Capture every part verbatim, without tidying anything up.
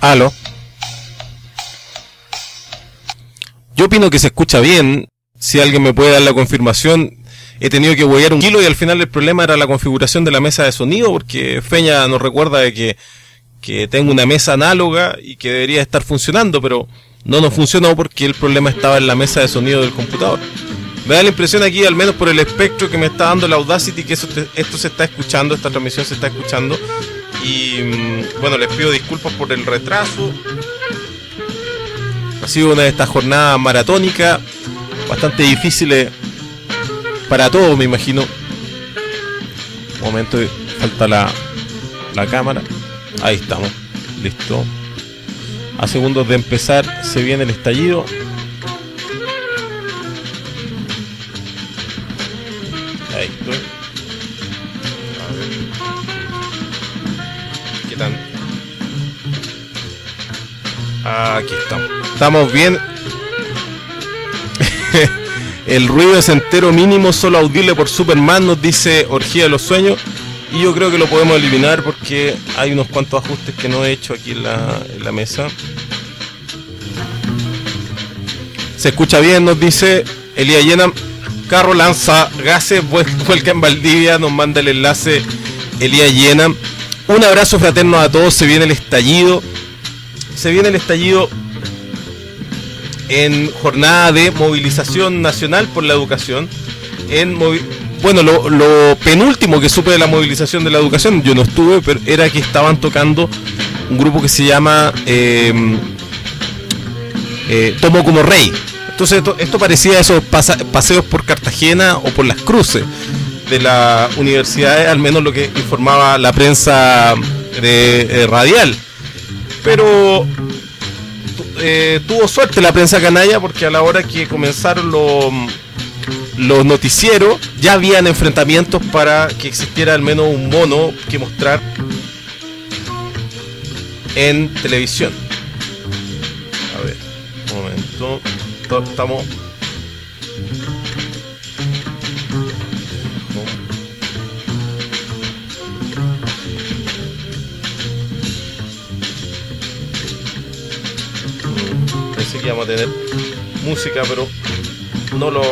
Aló. Yo opino que se escucha bien. Si alguien me puede dar la confirmación. He tenido que huevear un kilo y al final el problema era la configuración de la mesa de sonido, porque Feña nos recuerda de que, que tengo una mesa análoga y que debería estar funcionando, pero no nos funcionó porque el problema estaba en la mesa de sonido del computador. Me da la impresión aquí, al menos por el espectro que me está dando la Audacity, que eso te, esto se está escuchando, esta transmisión se está escuchando. Y bueno, les pido disculpas por el retraso. Ha sido una de estas jornadas maratónicas, bastante difíciles para todos, me imagino. Un momento, falta la, la cámara. Ahí estamos, listo. A segundos de empezar se viene el estallido. Ahí estoy. A ver. ¿Qué tal? Aquí estamos. Estamos bien. El ruido es entero mínimo, solo audible por Superman, nos dice Orgía de los Sueños. Y yo creo que lo podemos eliminar porque hay unos cuantos ajustes que no he hecho aquí en la, en la mesa. Se escucha bien, nos dice Elías Llena. Carro lanza gases, vuelca en Valdivia, nos manda el enlace Elías Llena. Un abrazo fraterno a todos, se viene el estallido. Se viene el estallido en jornada de movilización nacional por la educación. En movi- bueno, lo, lo penúltimo que supe de la movilización de la educación, yo no estuve, pero era que estaban tocando un grupo que se llama eh, eh, Tomo como Rey. Entonces esto, esto parecía esos pasa- paseos por Cartagena o por las cruces de las universidades, al menos lo que informaba la prensa de, de radial. Pero eh, tuvo suerte la prensa canalla, porque a la hora que comenzaron los, los noticieros ya habían enfrentamientos para que existiera al menos un mono que mostrar en televisión. A ver, un momento. Estamos... Pensé que íbamos a tener música, pero no lo...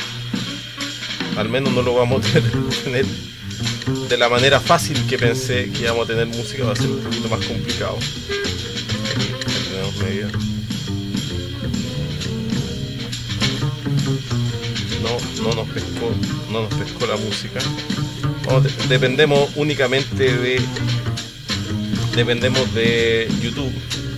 Al menos no lo vamos a tener de la manera fácil que pensé que íbamos a tener música. Va a ser un poquito más complicado. Aquí, aquí tenemos media. No, no nos pescó, no nos pescó la música. Vamos, de, dependemos únicamente de dependemos de YouTube.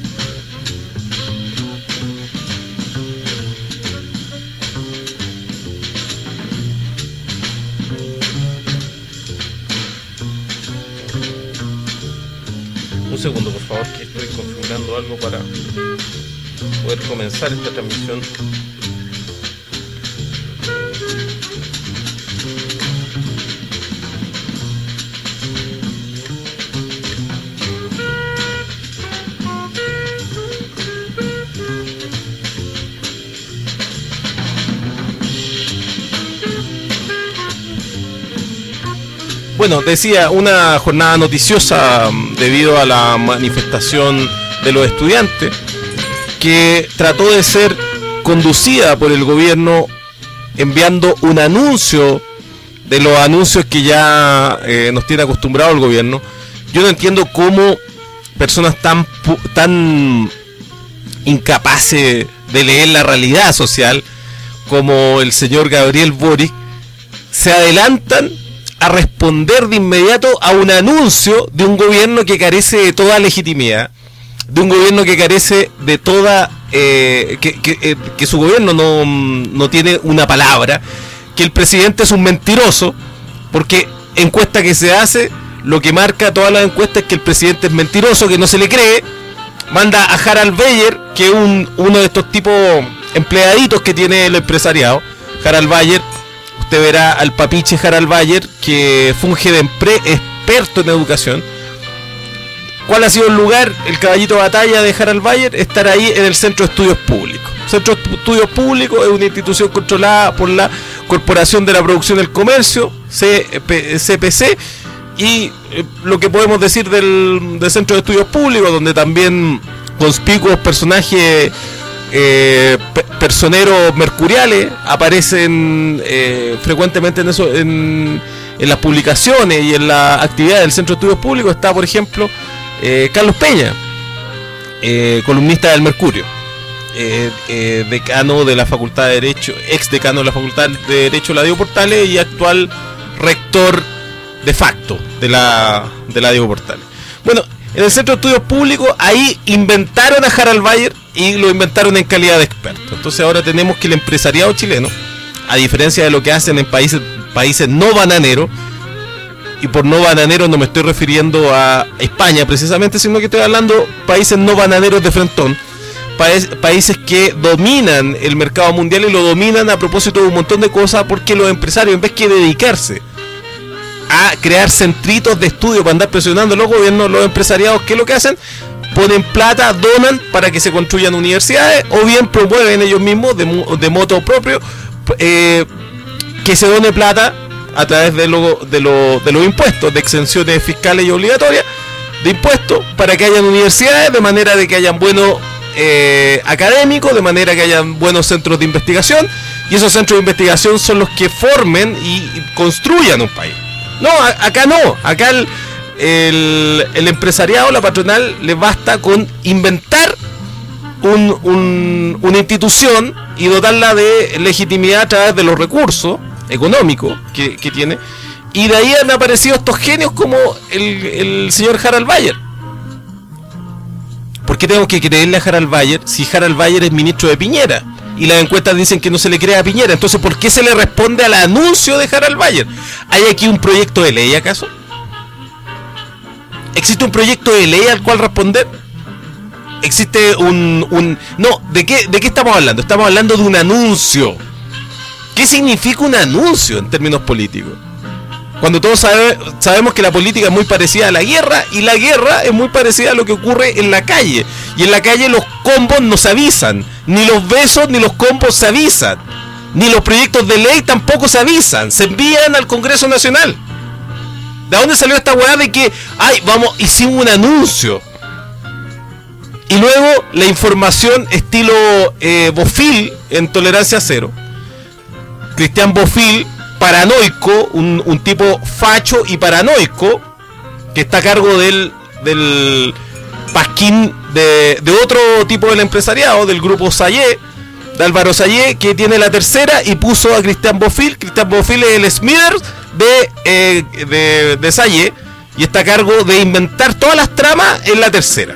Un segundo, por favor, que estoy configurando algo para poder comenzar esta transmisión. Bueno, decía, una jornada noticiosa debido a la manifestación de los estudiantes, que trató de ser conducida por el gobierno enviando un anuncio de los anuncios que ya eh, nos tiene acostumbrado el gobierno. Yo no entiendo cómo personas tan, tan incapaces de leer la realidad social como el señor Gabriel Boric se adelantan a responder de inmediato a un anuncio de un gobierno que carece de toda legitimidad, de un gobierno que carece de toda eh, que, que, eh, que su gobierno no, no tiene una palabra, que el presidente es un mentiroso, porque encuesta que se hace, lo que marca todas las encuestas es que el presidente es mentiroso, que no se le cree. Manda a Harald Bayer, que es un, uno de estos tipos empleaditos que tiene el empresariado. Harald Bayer, usted verá al papiche Harald Bayer, que funge de empre- experto en educación. ¿Cuál ha sido el lugar, el caballito de batalla de Harald Bayer? Estar ahí en el Centro de Estudios Públicos. Centro de Estudios Públicos es una institución controlada por la Corporación de la Producción del Comercio, C P C, y eh, lo que podemos decir del, del Centro de Estudios Públicos, donde también conspicuos personajes eh, pe- personeros mercuriales aparecen eh, frecuentemente en eso, en, en las publicaciones y en la actividad del Centro de Estudios Públicos. Está, por ejemplo, eh, Carlos Peña, eh, columnista del Mercurio, eh, eh, decano de la Facultad de Derecho, ex decano de la Facultad de Derecho de la Diego Portales y actual rector de facto de la, de la Diego Portales. Bueno, en el Centro de Estudios Públicos, ahí inventaron a Harald Bayer y lo inventaron en calidad de experto. Entonces ahora tenemos que el empresariado chileno, a diferencia de lo que hacen en países, países no bananeros, y por no bananeros no me estoy refiriendo a España precisamente, sino que estoy hablando países no bananeros de frentón, pa- países que dominan el mercado mundial y lo dominan a propósito de un montón de cosas, porque los empresarios, en vez que dedicarse a crear centritos de estudio para andar presionando a los gobiernos, los empresariados, ¿qué es lo que hacen? Ponen plata, donan para que se construyan universidades, o bien promueven ellos mismos de, de moto propio eh, que se done plata a través de, lo, de, lo, de los impuestos, de exenciones fiscales y obligatorias de impuestos, para que hayan universidades, de manera de que hayan buenos eh, académicos, de manera que hayan buenos centros de investigación, y esos centros de investigación son los que formen y, y construyan un país. No, a, acá no, acá el, el, el empresariado, la patronal, le basta con inventar un, un, una institución y dotarla de legitimidad a través de los recursos económicos que, que tiene, y de ahí han aparecido estos genios como el, el señor Harald Bayer. ¿Por qué tengo que creerle a Harald Bayer si Harald Bayer es ministro de Piñera? Y las encuestas dicen que no se le cree a Piñera. Entonces, ¿por qué se le responde al anuncio de Harald Bayer? ¿Hay aquí un proyecto de ley acaso? ¿Existe un proyecto de ley al cual responder? ¿Existe un... un... No, ¿de qué, ¿de qué estamos hablando? Estamos hablando de un anuncio. ¿Qué significa un anuncio en términos políticos? Cuando todos sabe, sabemos que la política es muy parecida a la guerra, y la guerra es muy parecida a lo que ocurre en la calle. Y en la calle los combos no se avisan, ni los besos ni los combos se avisan, ni los proyectos de ley tampoco se avisan, se envían al Congreso Nacional. ¿De dónde salió esta weá de que, ay, vamos, hicimos un anuncio? Y luego la información estilo eh, Bofill en Tolerancia Cero. Cristian Bofill, paranoico, un, un tipo facho y paranoico, que está a cargo del, del pasquín de, de otro tipo del empresariado, del grupo Sayé, de Álvaro Sayé, que tiene la tercera y puso a Cristian Bofill. Cristian Bofill es el Smithers de, eh, de, de Sayé, y está a cargo de inventar todas las tramas en la tercera.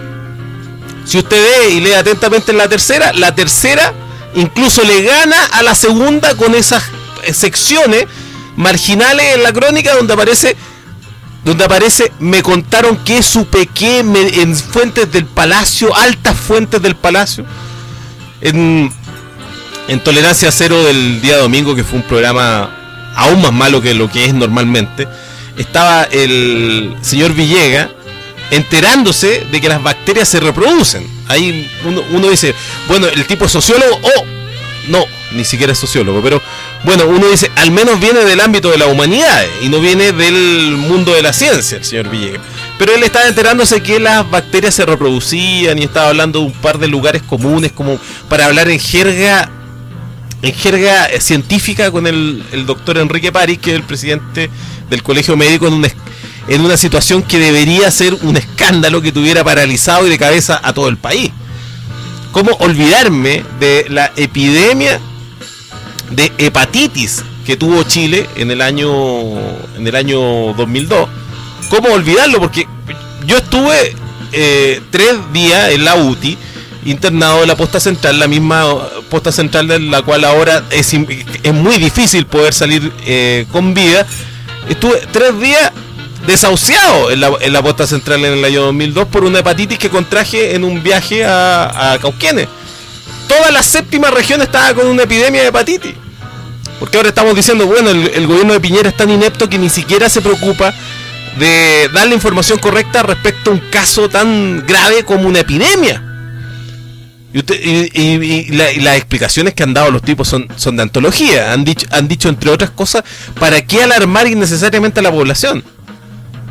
Si usted ve y lee atentamente en la tercera, la tercera incluso le gana a la segunda con esas secciones marginales en la crónica donde aparece donde aparece me contaron que supe que me, en fuentes del Palacio, altas fuentes del Palacio, en, en Tolerancia Cero del día domingo, que fue un programa aún más malo que lo que es normalmente, estaba el señor Villegas enterándose de que las bacterias se reproducen. Ahí uno, uno dice, bueno, el tipo es sociólogo, o no, ni siquiera es sociólogo, pero bueno, uno dice, al menos viene del ámbito de la humanidad y no viene del mundo de la ciencia, el señor Villegas. Pero él estaba enterándose que las bacterias se reproducían y estaba hablando de un par de lugares comunes, como para hablar en jerga en jerga científica con el, el doctor Enrique París, que es el presidente del Colegio Médico, en una, en una situación que debería ser un escándalo que tuviera paralizado y de cabeza a todo el país. ¿Cómo olvidarme de la epidemia de hepatitis que tuvo Chile en el año en el año dos mil dos? ¿Cómo olvidarlo? Porque yo estuve eh, tres días en la U T I, internado en la posta central, la misma posta central de la cual ahora es, es muy difícil poder salir eh, con vida. Estuve tres días desahuciado en la, en la posta central en el año dos mil dos por una hepatitis que contraje en un viaje a, a Cauquenes. Toda la séptima región estaba con una epidemia de hepatitis. Porque ahora estamos diciendo, bueno, el, el gobierno de Piñera es tan inepto que ni siquiera se preocupa de dar la información correcta respecto a un caso tan grave como una epidemia. Y, usted, y, y, y, la, y las explicaciones que han dado los tipos son, son de antología. Han dicho, han dicho, entre otras cosas, ¿para qué alarmar innecesariamente a la población?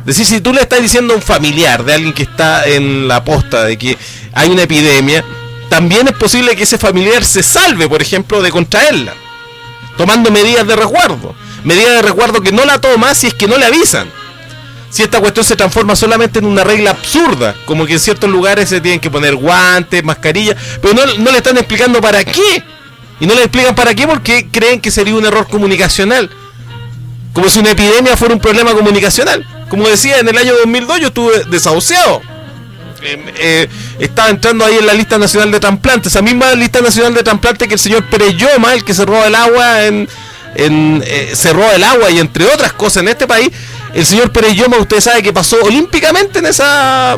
Es decir, si tú le estás diciendo a un familiar de alguien que está en la posta de que hay una epidemia, también es posible que ese familiar se salve, por ejemplo, de contraerla, tomando medidas de resguardo. Medidas de resguardo que no la toma si es que no le avisan. Si esta cuestión se transforma solamente en una regla absurda, como que en ciertos lugares se tienen que poner guantes, mascarillas, pero no, no le están explicando para qué. Y no le explican para qué porque creen que sería un error comunicacional. Como si una epidemia fuera un problema comunicacional. Como decía, en el año dos mil dos yo estuve desahuciado. Eh, eh, estaba entrando ahí en la lista nacional de trasplantes, esa misma lista nacional de trasplantes que el señor Pérez Lloma, el que cerró el agua en, en eh, cerró el agua y entre otras cosas en este país. El señor Pérez Lloma, usted sabe que pasó olímpicamente en esa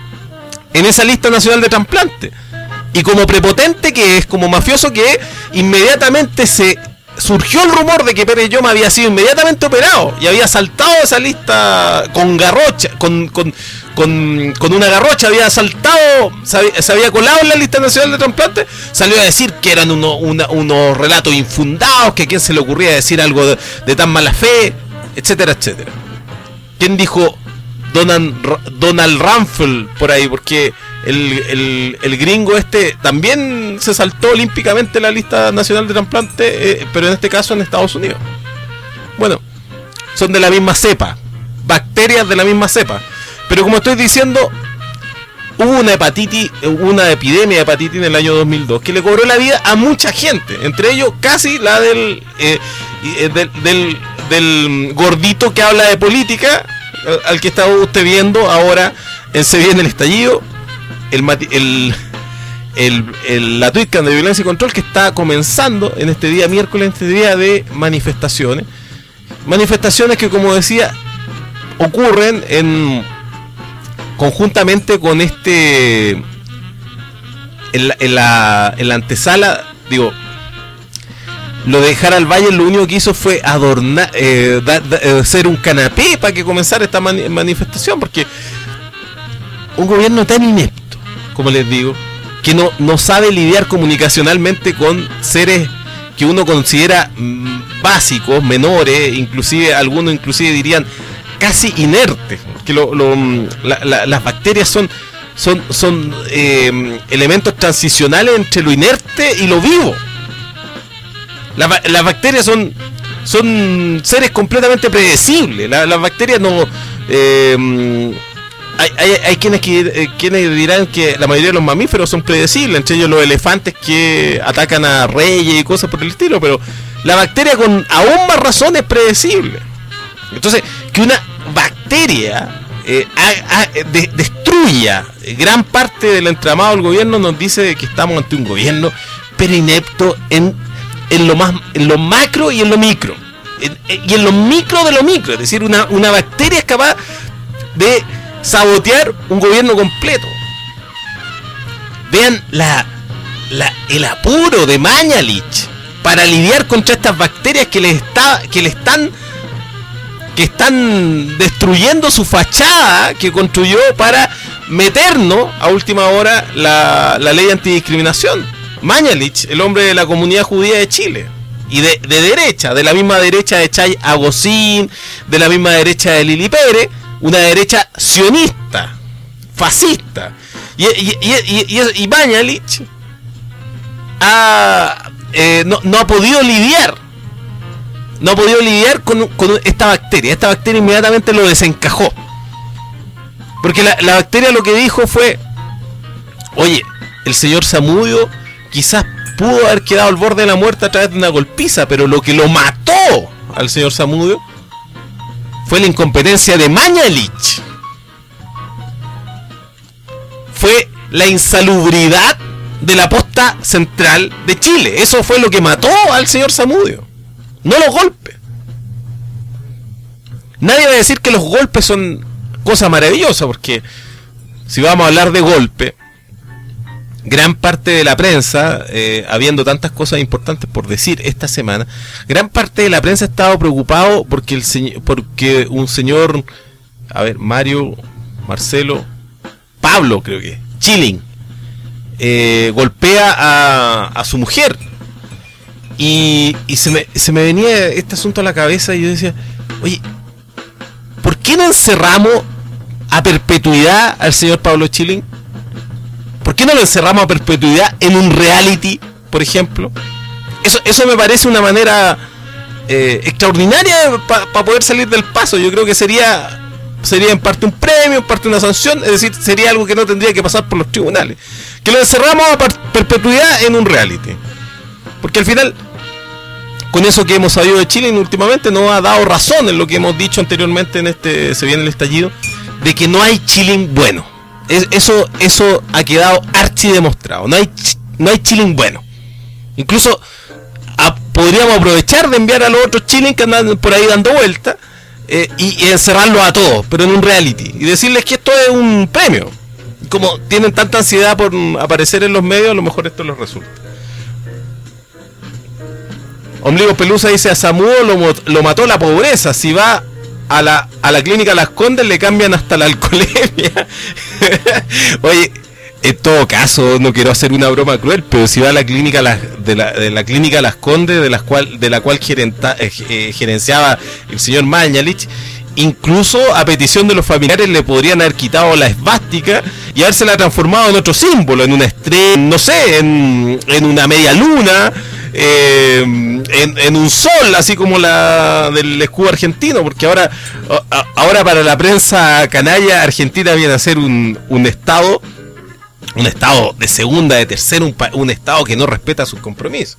en esa lista nacional de trasplantes. Y como prepotente que es, como mafioso que es, inmediatamente se surgió el rumor de que Pérez Lloma había sido inmediatamente operado y había saltado esa lista con garrocha, con, con, con, con una garrocha, había saltado, se había, se había colado en la lista nacional de trasplantes, salió a decir que eran uno, una, unos relatos infundados, que a quién se le ocurría decir algo de, de tan mala fe, etcétera, etcétera. ¿Quién dijo Donald, Donald Rumsfeld por ahí? Porque el, el, el gringo este también se saltó olímpicamente la lista nacional de trasplantes, eh, pero en este caso en Estados Unidos. Bueno, son de la misma cepa, bacterias de la misma cepa. Pero como estoy diciendo, hubo una hepatitis, una epidemia de hepatitis en el año dos mil dos que le cobró la vida a mucha gente, entre ellos casi la del, eh, del, del, del gordito que habla de política, al que está usted viendo ahora en Se Viene el Estallido, el, el, el, el la Twitcam de Violencia y Control, que está comenzando en este día miércoles, en este día de manifestaciones. Manifestaciones que, como decía, ocurren en conjuntamente con este en la, en la, en la antesala, digo, lo de Harald Bayer lo único que hizo fue adornar, eh, da, da, hacer un canapé para que comenzara esta mani manifestación, porque un gobierno tan inepto, como les digo, que no, no sabe lidiar comunicacionalmente con seres que uno considera mm, básicos, menores, inclusive algunos inclusive dirían casi inertes, que lo, lo, la, la, las bacterias son son, son eh, elementos transicionales entre lo inerte y lo vivo. La, las bacterias son son seres completamente predecibles. La, las bacterias no eh, hay, hay, hay quienes que eh, quienes dirán que la mayoría de los mamíferos son predecibles, entre ellos los elefantes que atacan a reyes y cosas por el estilo, pero la bacteria con aún más razón es predecible. Entonces, que una bacteria eh, a, a, de, destruya gran parte del entramado del gobierno nos dice que estamos ante un gobierno pero inepto en en lo más, en lo macro y en lo micro, en, en, y en lo micro de lo micro, es decir, una, una bacteria es capaz de sabotear un gobierno completo. Vean la, la, el apuro de Mañalich para lidiar contra estas bacterias que le está, que le están, que están destruyendo su fachada que construyó para meternos a última hora la, la ley antidiscriminación. Mañalich, el hombre de la comunidad judía de Chile, y de, de derecha, de la misma derecha de Chay Agosín, de la misma derecha de Lili Pérez, una derecha sionista, fascista, y, y, y, y, y, y Mañalich ha, eh, no, no ha podido lidiar, no ha podido lidiar con, con esta bacteria. Esta bacteria inmediatamente lo desencajó, porque la, la bacteria lo que dijo fue: oye, el señor Zamudio quizás pudo haber quedado al borde de la muerte a través de una golpiza, pero lo que lo mató al señor Zamudio fue la incompetencia de Mañalich, fue la insalubridad de la posta central de Chile. Eso fue lo que mató al señor Zamudio, no los golpes. Nadie va a decir que los golpes son cosa maravillosa, porque si vamos a hablar de golpe, gran parte de la prensa, eh, habiendo tantas cosas importantes por decir esta semana, gran parte de la prensa ha estado preocupado porque el señor, porque un señor, a ver, Mario, Marcelo, Pablo creo que, Chilling, eh, golpea a, a su mujer. Y, y se, me, se me venía este asunto a la cabeza y yo decía, oye, ¿por qué no encerramos a perpetuidad al señor Pablo Chilling? ¿Por qué no lo encerramos a perpetuidad en un reality, por ejemplo? Eso, eso me parece una manera eh, extraordinaria para pa poder salir del paso. Yo creo que sería sería en parte un premio, en parte una sanción, es decir, sería algo que no tendría que pasar por los tribunales. Que lo encerramos a perpetuidad en un reality. Porque al final, con eso que hemos sabido de Chile últimamente, nos ha dado razón en lo que hemos dicho anteriormente en este Se Viene el Estallido, de que no hay Chilling bueno. Es, eso eso ha quedado archi demostrado. No hay, no hay Chilling bueno. Incluso a, podríamos aprovechar de enviar a los otros Chilling que andan por ahí dando vueltas eh, y, y encerrarlos a todos, pero en un reality. Y decirles que esto es un premio. Como tienen tanta ansiedad por aparecer en los medios, a lo mejor esto les resulta. Ombligo Pelusa dice: a Samudo lo, lo mató la pobreza. Si va a la, a la clínica Las Condes le cambian hasta la alcoholemia. Oye, en todo caso, no quiero hacer una broma cruel, pero si va a la clínica la, de, la, de la clínica Las Condes, de la cual, de la cual gerenta, eh, gerenciaba el señor Mañalich, incluso a petición de los familiares le podrían haber quitado la esvástica y habérsela transformado en otro símbolo, en una estrella, no sé, en, en una media luna, eh, en, en un sol, así como la del escudo argentino, porque ahora, a, ahora para la prensa canalla, Argentina viene a ser un, un estado, un estado de segunda, de tercera, un, un estado que no respeta sus compromisos.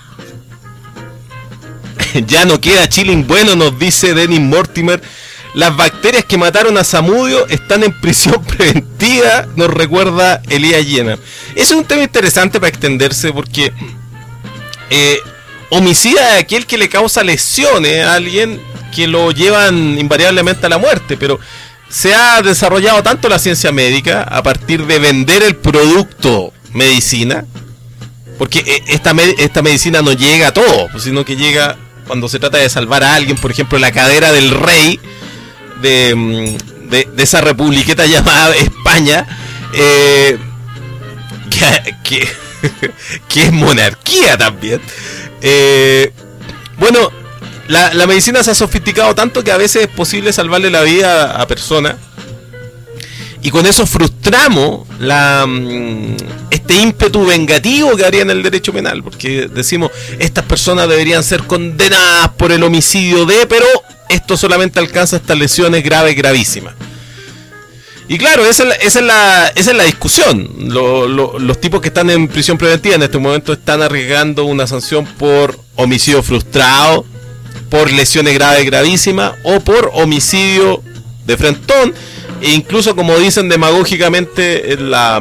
Ya no queda Chilling bueno, nos dice Dennis Mortimer. Las bacterias que mataron a Zamudio están en prisión preventiva, nos recuerda Elías Llena. Eso es un tema interesante para extenderse, porque eh, homicida es aquel que le causa lesiones a alguien que lo llevan invariablemente a la muerte, pero se ha desarrollado tanto la ciencia médica a partir de vender el producto medicina, porque esta, med- esta medicina no llega a todo, sino que llega cuando se trata de salvar a alguien. Por ejemplo, la cadera del rey de, de, de esa republiqueta llamada España, eh, que, que, que es monarquía también. Eh, bueno, la, la medicina se ha sofisticado tanto que a veces es posible salvarle la vida a, a personas, y con eso frustramos la, este ímpetu vengativo que habría en el derecho penal, porque decimos, estas personas deberían ser condenadas por el homicidio de, pero esto solamente alcanza estas lesiones graves, gravísimas. Y claro, esa es la, esa es la, esa es la discusión. Lo, lo, los tipos que están en prisión preventiva en este momento están arriesgando una sanción por homicidio frustrado, por lesiones graves, gravísimas, o por homicidio de frentón. E incluso, como dicen demagógicamente la,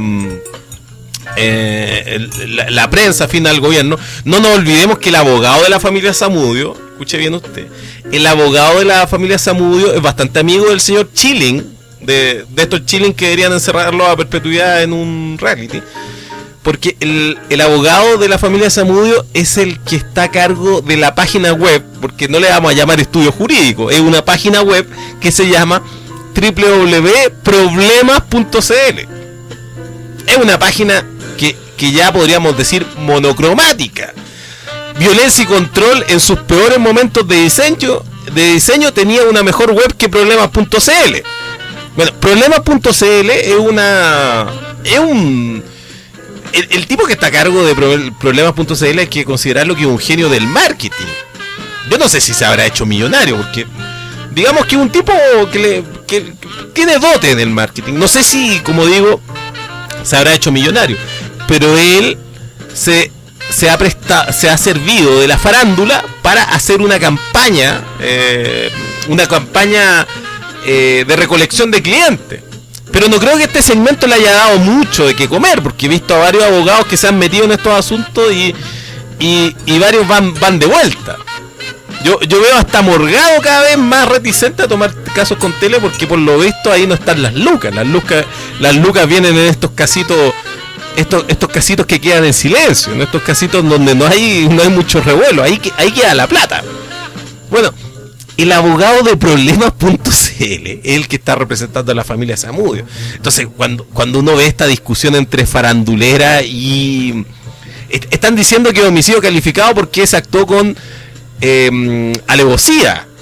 eh, la, la prensa afín al gobierno, no nos olvidemos que el abogado de la familia Zamudio, escuche bien usted, el abogado de la familia Zamudio es bastante amigo del señor Chilling, de, de estos Chilling que deberían encerrarlo a perpetuidad en un reality, porque el, el abogado de la familia Zamudio es el que está a cargo de la página web, porque no le vamos a llamar estudio jurídico, es una página web que se llama doble u doble u doble u punto problemas punto c l. Es una página que, que ya podríamos decir monocromática. Violencia y control en sus peores momentos de diseño, de diseño tenía una mejor web que problemas punto c l. Bueno, problemas punto c l es una es un el, el tipo que está a cargo de problemas punto c l hay que considerarlo que es un genio del marketing. Yo no sé si se habrá hecho millonario, porque digamos que es un tipo que, le, que, que tiene dote en el marketing. No sé si, como digo, se habrá hecho millonario, pero él se, se, ha, prestado, se ha servido de la farándula para hacer una campaña, eh, una campaña eh, de recolección de clientes. Pero no creo que este segmento le haya dado mucho de qué comer, porque he visto a varios abogados que se han metido en estos asuntos y, y, y varios van, van de vuelta. Yo, yo veo hasta Morgado cada vez más reticente a tomar casos con tele, porque por lo visto ahí no están las lucas. Las lucas, las lucas vienen en estos casitos, estos, estos casitos que quedan en silencio, en estos casitos donde no hay, no hay mucho revuelo, ahí, ahí queda la plata. Bueno, el abogado de problemas punto c l es el que está representando a la familia Zamudio. Entonces, cuando, cuando uno ve esta discusión entre farandulera y... Están diciendo que es homicidio calificado porque se actuó con Eh, alevosía,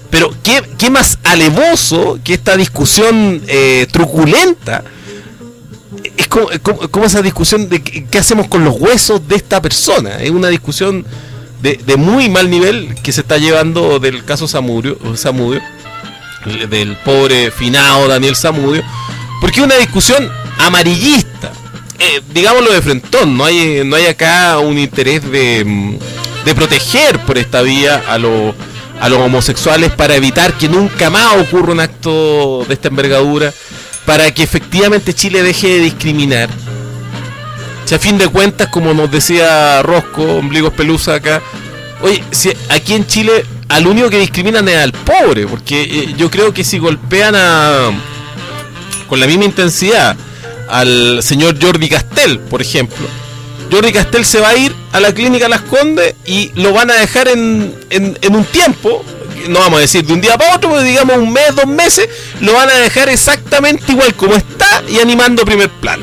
Pero qué, qué más alevoso que esta discusión eh, truculenta. Es como, como, como esa discusión de qué, qué hacemos con los huesos de esta persona. Es una discusión de, de muy mal nivel que se está llevando del caso Zamudio, Zamudio, del pobre finado Daniel Zamudio, porque es una discusión amarillista, eh, digámoslo de frentón. No hay, no hay acá un interés de, de proteger por esta vía a los a los homosexuales para evitar que nunca más ocurra un acto de esta envergadura, para que efectivamente Chile deje de discriminar. Si a fin de cuentas, como nos decía Rosco, Ombligos Pelusa acá, oye, si aquí en Chile al único que discriminan es al pobre, porque eh, yo creo que si golpean a con la misma intensidad al señor Jordi Castell, por ejemplo, Jordi Castell se va a ir a la clínica Las Condes y lo van a dejar en, en, en un tiempo, no vamos a decir de un día para otro, pero digamos un mes, dos meses, lo van a dejar exactamente igual como está y animando primer plano.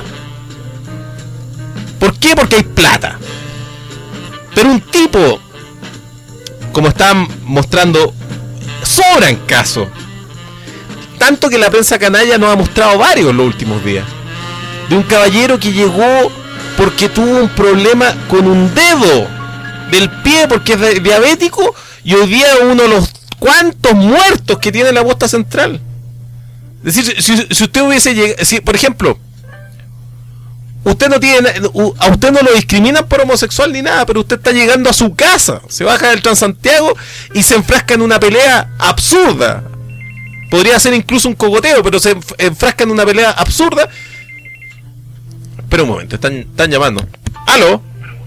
¿Por qué? Porque hay plata. Pero un tipo, como están mostrando, sobran casos. Tanto que la prensa canalla nos ha mostrado varios en los últimos días. De un caballero que llegó porque tuvo un problema con un dedo del pie porque es diabético y hoy día uno de los cuantos muertos que tiene la posta central. Es decir, si, si usted hubiese llegado, si, por ejemplo, usted no tiene, a usted no lo discriminan por homosexual ni nada, pero usted está llegando a su casa, se baja del Transantiago y se enfrasca en una pelea absurda. Podría ser incluso un cogoteo, pero se enfrasca en una pelea absurda. Espera un momento, están, están llamando. ¿Aló?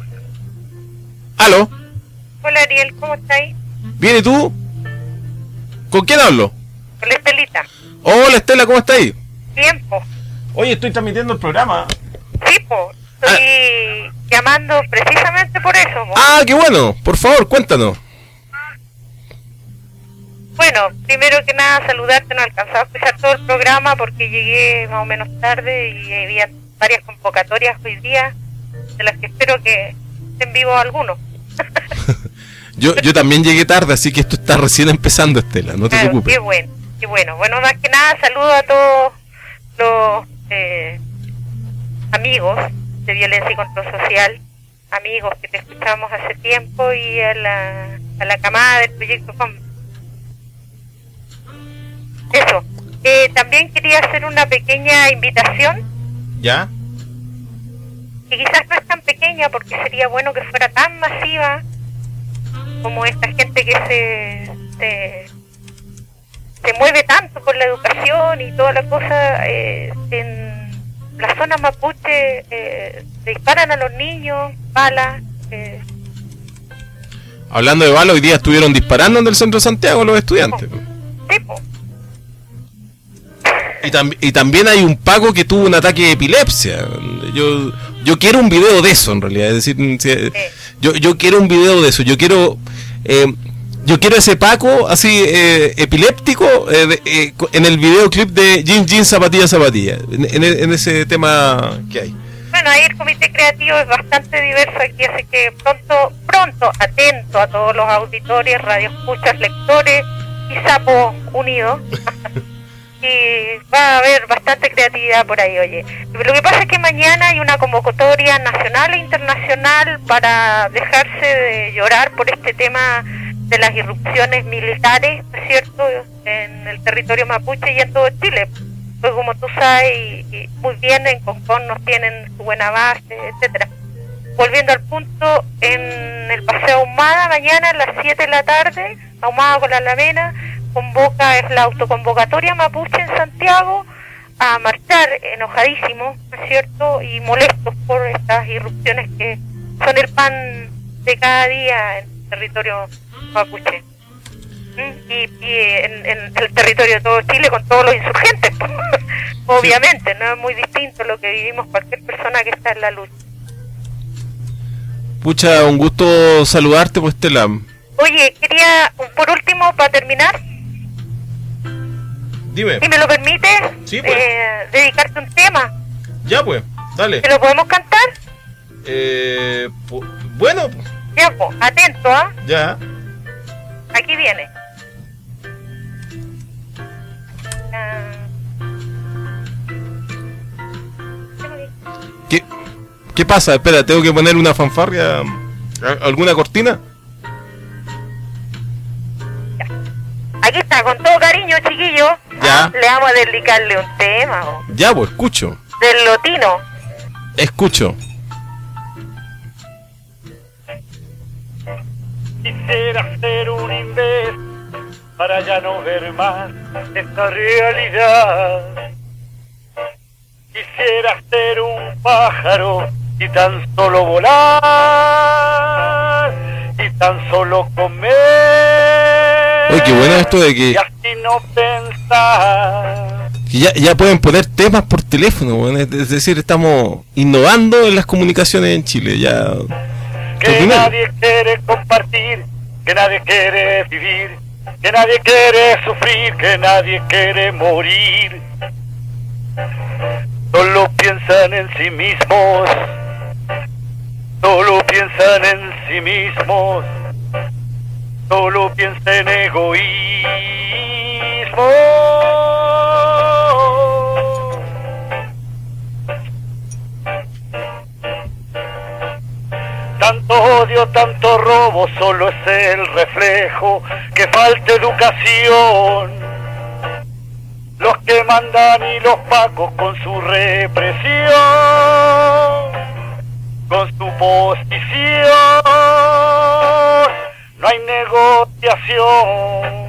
¿Aló? Hola Ariel, ¿cómo estáis? Bien, ¿y tú? ¿Con quién hablo? Con la Estelita. Hola Estela, ¿cómo estáis? Bien, po. Oye, estoy transmitiendo el programa. Sí, po. Estoy ah. llamando precisamente por eso, po. Ah, qué bueno. Por favor, cuéntanos. Bueno, primero que nada saludarte, no alcanzaba a escuchar todo el programa porque llegué más o menos tarde y había varias convocatorias hoy día, de las que espero que estén vivos algunos. yo yo también llegué tarde, así que esto está recién empezando, Estela, no te claro, preocupes. Qué bueno, qué bueno. Bueno, más que nada saludo a todos los eh, amigos de Violencia y Control Social, amigos que te escuchamos hace tiempo, y a la, a la camada del Proyecto F O M. Eso. Eh, también quería hacer una pequeña invitación. ¿Ya? Que quizás no es tan pequeña porque sería bueno que fuera tan masiva como esta gente que se, se, se mueve tanto por la educación y toda la cosa. Eh, en la zona mapuche eh, disparan a los niños, balas. Eh. Hablando de balas, hoy día estuvieron disparando en el centro de Santiago los estudiantes. Sí, po. Y, tam y también hay un Paco que tuvo un ataque de epilepsia. Yo yo quiero un video de eso, en realidad. Es decir, si, yo yo quiero un video de eso. Yo quiero eh, yo quiero ese Paco así eh, epiléptico eh, de, eh, en el videoclip de Jean Jean Zapatilla Zapatilla. En, en, en ese tema que hay. Bueno, ahí el comité creativo es bastante diverso aquí, así que pronto, pronto, atento a todos los auditores, radioescuchas, lectores y sapos unidos. Y va a haber bastante creatividad por ahí, oye. Lo que pasa es que mañana hay una convocatoria nacional e internacional para dejarse de llorar por este tema de las irrupciones militares, ¿no es cierto?, en el territorio mapuche y en todo Chile. Pues como tú sabes, y, y muy bien, en Concón nos tienen su buena base, etcétera. Volviendo al punto, en el Paseo Ahumada, mañana a las siete de la tarde, Ahumada con la Alameda, convoca, es la autoconvocatoria mapuche en Santiago, a marchar enojadísimos, ¿no es cierto?, y molestos por estas irrupciones que son el pan de cada día en el territorio mapuche. ¿Mm? Y, y en, en el territorio de todo Chile con todos los insurgentes, obviamente, no es muy distinto lo que vivimos cualquier persona que está en la lucha. Pucha, un gusto saludarte, pues, Estela. Oye, quería, por último, para terminar, dime. Si me lo permites, sí, pues. eh, dedicarte un tema. Ya, pues, dale. ¿Te lo podemos cantar? Eh, pu bueno. Ya, pues, atento, ¿ah? ¿eh? Ya. Aquí viene. ¿Qué pasa? Espera, tengo que poner una fanfarria, alguna cortina. Aquí está, con todo cariño, chiquillo. Ya. Le vamos a dedicarle un tema. ¿O? Ya, pues escucho. Del lotino. Escucho. Quisiera ser un imbécil para ya no ver más esta realidad. Quisiera ser un pájaro y tan solo volar y tan solo comer. Oye, qué bueno esto de que, y así no pensar. que ya, ya pueden poner temas por teléfono, bueno, es decir, estamos innovando en las comunicaciones en Chile, ya. Que nadie quiere compartir, que nadie quiere vivir, que nadie quiere sufrir, que nadie quiere morir. Solo piensan en sí mismos, solo piensan en sí mismos, solo piensan en egoísmo. Tanto odio, tanto robo, solo es el reflejo que falta educación. Los que mandan y los pacos con su represión, con su posición, no hay negociación.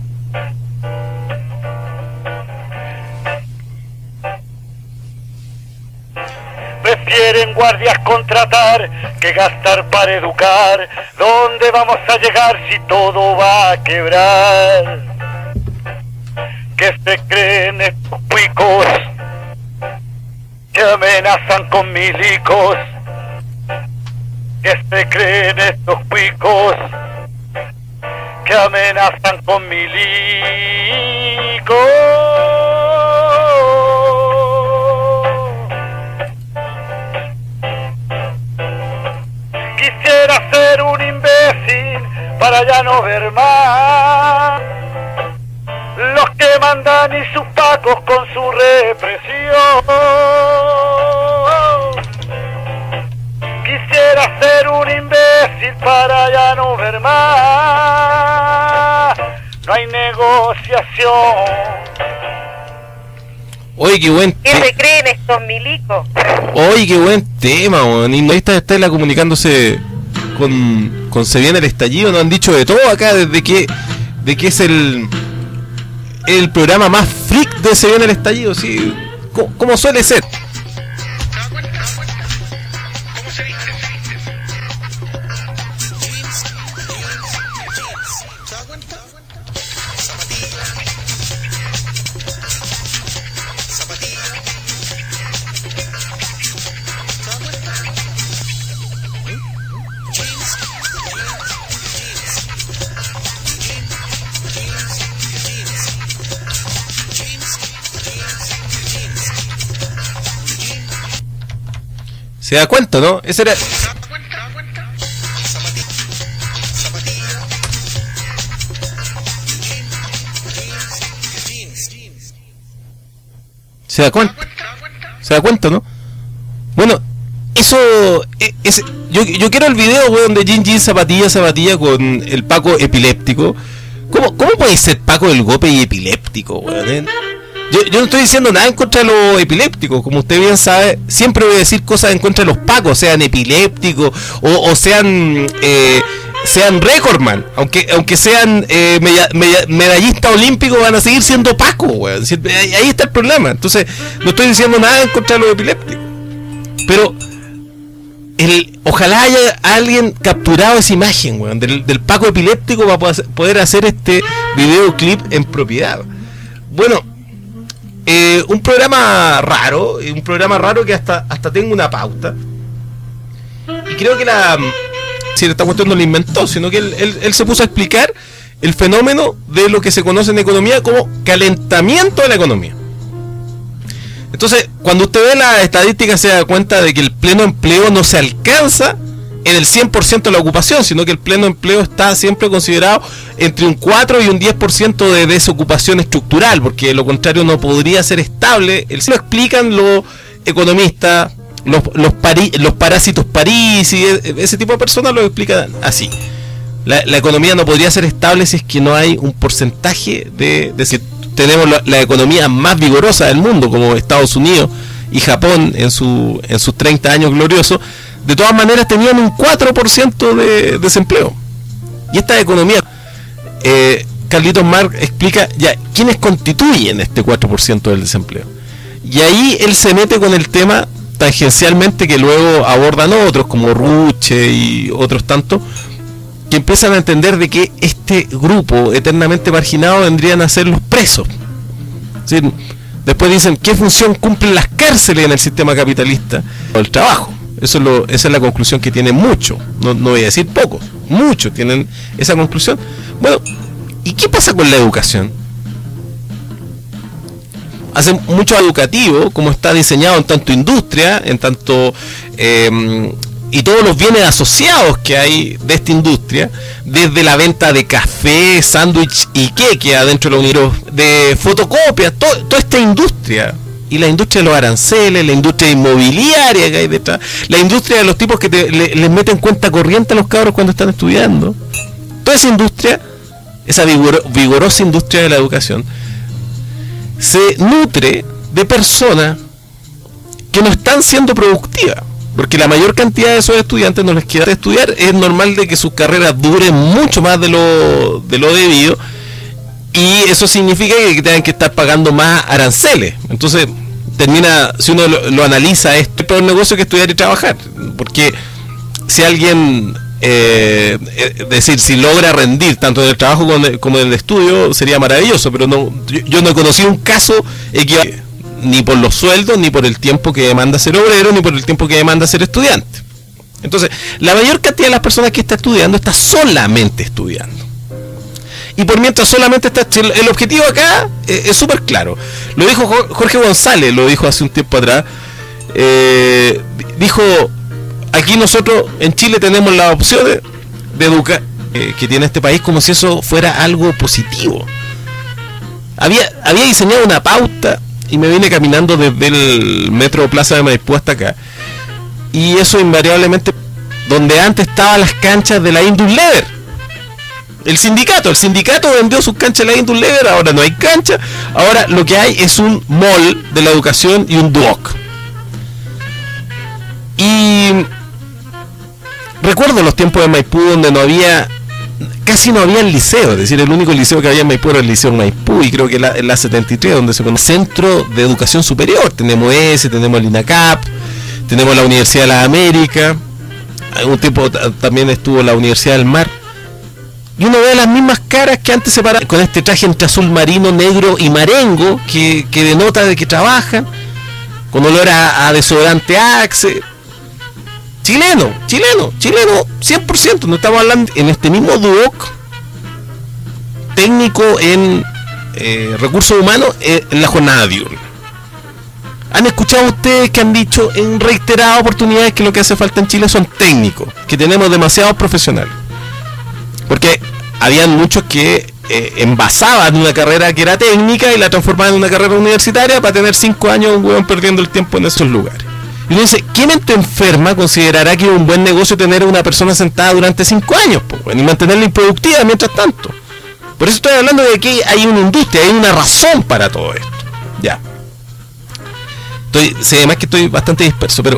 Prefieren guardias contratar que gastar para educar. ¿Dónde vamos a llegar si todo va a quebrar? Que se creen estos cuicos que amenazan con milicos. Que se creen estos cuicos que amenazan con milicos. Quisiera ser un imbécil para ya no ver más los que mandan y sus pacos con su represión. Quisiera ser un imbécil para ya no ver más. No hay negociación. Oye, qué buen ¿Qué se creen estos milicos? Oye, qué buen tema, weón. Y no está Estela comunicándose con, con Se Viene el Estallido. Nos han dicho de todo acá, desde que, de que es el el programa más freak de Se Viene el Estallido, sí, como, como suele ser. ¿Se da cuenta, no? Ese era... ¿Se da cuenta? ¿Se da cuenta, no? Bueno, eso... Es, yo, yo quiero el video, weón, de Jean Jean Zapatilla Zapatilla con el Paco epiléptico. ¿Cómo, cómo puede ser Paco del Gope y epiléptico, weón? ¿Eh? Yo, yo no estoy diciendo nada en contra de los epilépticos, como usted bien sabe, siempre voy a decir cosas en contra de los pacos, sean epilépticos o, o sean eh, sean recordman, aunque aunque sean eh, meda, meda, medallistas olímpicos, van a seguir siendo pacos, weón. Ahí, ahí está el problema. Entonces, no estoy diciendo nada en contra de los epilépticos, pero el, ojalá haya alguien capturado esa imagen, weón, del, del paco epiléptico para poder hacer este videoclip en propiedad. Bueno, Eh, un programa raro, un programa raro que hasta hasta tengo una pauta. Y creo que la... Si esta cuestión no la inventó, sino que él, él, él se puso a explicar el fenómeno de lo que se conoce en economía como calentamiento de la economía. Entonces, cuando usted ve la estadística se da cuenta de que el pleno empleo no se alcanza en el cien por ciento de la ocupación, sino que el pleno empleo está siempre considerado entre un cuatro y un diez por ciento de desocupación estructural, porque lo contrario no podría ser estable. El, se lo explican los economistas los, los, pari, los parásitos París y ese tipo de personas lo explican así. La, la economía no podría ser estable si es que no hay un porcentaje de, de si tenemos la, la economía más vigorosa del mundo, como Estados Unidos y Japón en su en sus treinta años gloriosos, de todas maneras tenían un cuatro por ciento de desempleo. Y esta economía, eh, Carlitos Marx explica ya quiénes constituyen este cuatro por ciento del desempleo. Y ahí él se mete con el tema tangencialmente que luego abordan otros, como Ruche y otros tantos, que empiezan a entender de que este grupo eternamente marginado vendrían a ser los presos. ¿Sí? Después dicen, ¿qué función cumplen las cárceles en el sistema capitalista? El trabajo. Eso es lo, esa es la conclusión que tienen muchos, no, no voy a decir pocos, muchos tienen esa conclusión. Bueno, ¿y qué pasa con la educación? Hacen mucho educativo, como está diseñado en tanto industria, en tanto eh, y todos los bienes asociados que hay de esta industria, desde la venta de café, sándwich y queque adentro de la universidad, de fotocopias, todo, toda esta industria, y la industria de los aranceles, la industria inmobiliaria que hay detrás, la industria de los tipos que te, le, les meten cuenta corriente a los cabros cuando están estudiando, toda esa industria, esa vigor, vigorosa industria de la educación, se nutre de personas que no están siendo productivas, porque la mayor cantidad de esos estudiantes no les queda de estudiar. Es normal de que sus carreras duren mucho más de lo, de lo debido, y eso significa que tengan que estar pagando más aranceles. Entonces termina, si uno lo, lo analiza, es peor negocio que estudiar y trabajar, porque si alguien eh, es decir, si logra rendir tanto en el trabajo como en el, como en el estudio, sería maravilloso, pero no, yo, yo no he conocido un caso equivalente, ni por los sueldos, ni por el tiempo que demanda ser obrero, ni por el tiempo que demanda ser estudiante. Entonces, la mayor cantidad de las personas que está estudiando está solamente estudiando. Y por mientras solamente está, el objetivo acá es súper claro. Lo dijo Jorge González, lo dijo hace un tiempo atrás. Eh, dijo, aquí nosotros en Chile tenemos las opciones de educar eh, que tiene este país, como si eso fuera algo positivo. Había, había diseñado una pauta y me vine caminando desde el metro Plaza de Maipú hasta acá, y eso invariablemente donde antes estaban las canchas de la Indus Lever, el sindicato, el sindicato vendió sus canchas de la Indus Lever, ahora no hay cancha, ahora lo que hay es un mall de la educación y un Duoc. Y recuerdo los tiempos de Maipú donde no había, casi no había el liceo, es decir, el único liceo que había en Maipú era el liceo Maipú, y creo que la, en la setenta y tres, donde se conoce Centro de Educación Superior, tenemos ese, tenemos el INACAP, tenemos la Universidad de las Américas, algún tiempo también estuvo la Universidad del Mar, y uno ve las mismas caras que antes se paraban con este traje entre azul marino, negro y marengo, que, que denota de que trabajan, con olor a, a desodorante Axe. Chileno, chileno, chileno, cien por ciento, no estamos hablando en este mismo Duoc, técnico en eh, recursos humanos, eh, en la jornada diurna. ¿Han escuchado ustedes que han dicho en reiteradas oportunidades que lo que hace falta en Chile son técnicos, que tenemos demasiados profesionales? Porque habían muchos que eh, envasaban una carrera que era técnica y la transformaban en una carrera universitaria para tener cinco años un huevón perdiendo el tiempo en esos lugares. Y uno dice, ¿qué mente enferma considerará que es un buen negocio tener a una persona sentada durante cinco años po, y mantenerla improductiva mientras tanto? Por eso estoy hablando de que hay una industria, hay una razón para todo esto. Ya. Estoy, sé además que estoy bastante disperso, pero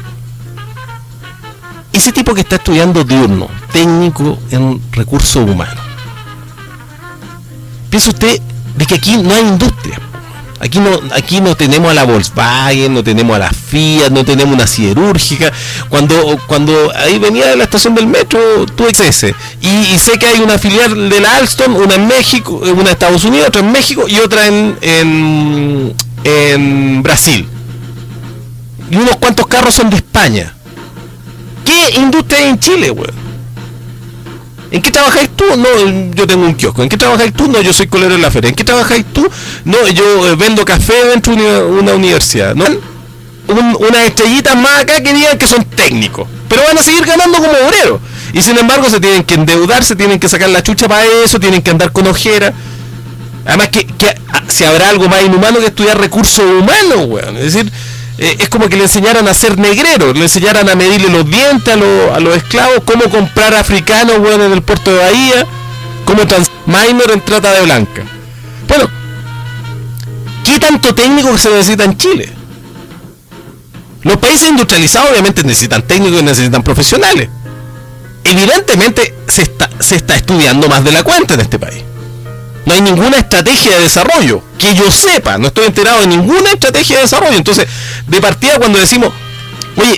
ese tipo que está estudiando diurno, técnico en recursos humanos, piensa usted de que aquí no hay industria. Aquí no, aquí no tenemos a la Volkswagen, no tenemos a la Fiat, no tenemos una siderúrgica. Cuando, cuando ahí venía de la estación del metro, tuve ese. Y, y sé que hay una filial de la Alstom, una en México, una en Estados Unidos, otra en México y otra en, en, en Brasil. Y unos cuantos carros son de España. ¿Qué industria hay en Chile, weón? ¿En qué trabajáis tú? No, yo tengo un kiosco. ¿En qué trabajáis tú? No, yo soy colero en la feria. ¿En qué trabajáis tú? No, yo eh, vendo café dentro de una, una universidad. ¿No? Un, unas estrellitas más acá que digan que son técnicos, pero van a seguir ganando como obreros. Y sin embargo se tienen que endeudar, se tienen que sacar la chucha para eso, tienen que andar con ojera. Además que, que si habrá algo más inhumano que estudiar recursos humanos, weón. Es decir, eh, es como que le enseñaran a ser negrero, le enseñaran a medirle los dientes a, lo, a los esclavos, cómo comprar africanos, weón, en el puerto de Bahía, cómo trans minor en trata de blanca. Bueno, ¿qué tanto técnico se necesita en Chile? Los países industrializados obviamente necesitan técnicos y necesitan profesionales. Evidentemente se está, se está estudiando más de la cuenta en este país. No hay ninguna estrategia de desarrollo, que yo sepa, no estoy enterado de ninguna estrategia de desarrollo. Entonces, de partida cuando decimos, oye,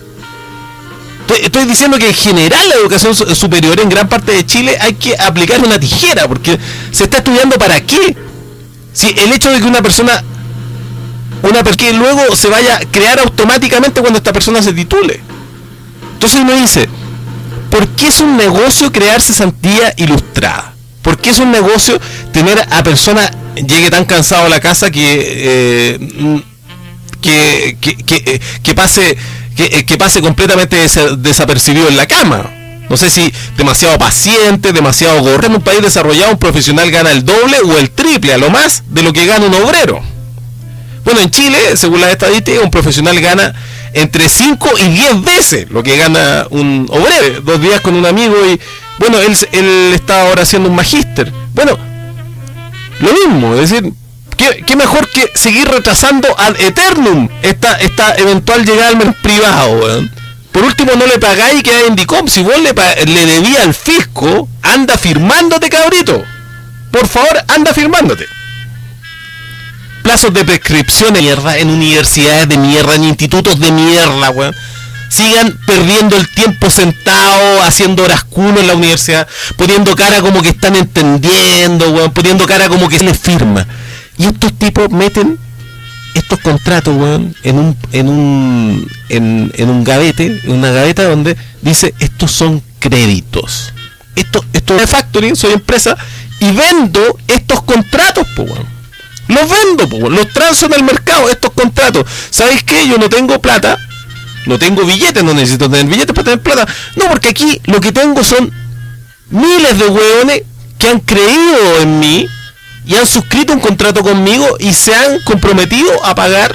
estoy, estoy diciendo que en general la educación superior en gran parte de Chile hay que aplicar una tijera, porque se está estudiando para qué. Si el hecho de que una persona, una persona que luego se vaya a crear automáticamente cuando esta persona se titule. Entonces uno dice, ¿por qué es un negocio crear cesantía ilustrada? ¿Por qué es un negocio tener a personas llegue tan cansado a la casa que eh, que, que, que, que pase que, que pase completamente des- desapercibido en la cama? No sé si demasiado paciente, demasiado gordo. En un país desarrollado un profesional gana el doble o el triple, a lo más, de lo que gana un obrero. Bueno, en Chile, según las estadísticas, un profesional gana entre cinco y diez veces lo que gana un obrero. Dos días con un amigo y, bueno, él, él está ahora haciendo un magíster. Bueno, lo mismo, es decir, ¿qué, qué mejor que seguir retrasando ad eternum esta, esta eventual llegada al mercado privado, weón? Por último, no le pagáis y quedáis en DICOM. Si vos le, le debías al fisco, anda firmándote, cabrito. Por favor, anda firmándote. Plazos de prescripción de mierda en universidades de mierda, en institutos de mierda, weón. Sigan perdiendo el tiempo sentado, haciendo horas culo en la universidad, poniendo cara como que están entendiendo, weón, poniendo cara como que se les firma. Y estos tipos meten estos contratos, weón, en un en un en, en un gavete, en una gaveta donde dice estos son créditos. Esto esto es factoring, soy empresa y vendo estos contratos, po, weón. Los vendo, po, los transo en el mercado, estos contratos. ¿Sabéis qué? Yo no tengo plata, no tengo billetes, no necesito tener billetes para tener plata. No, porque aquí lo que tengo son miles de hueones que han creído en mí y han suscrito un contrato conmigo y se han comprometido a pagar.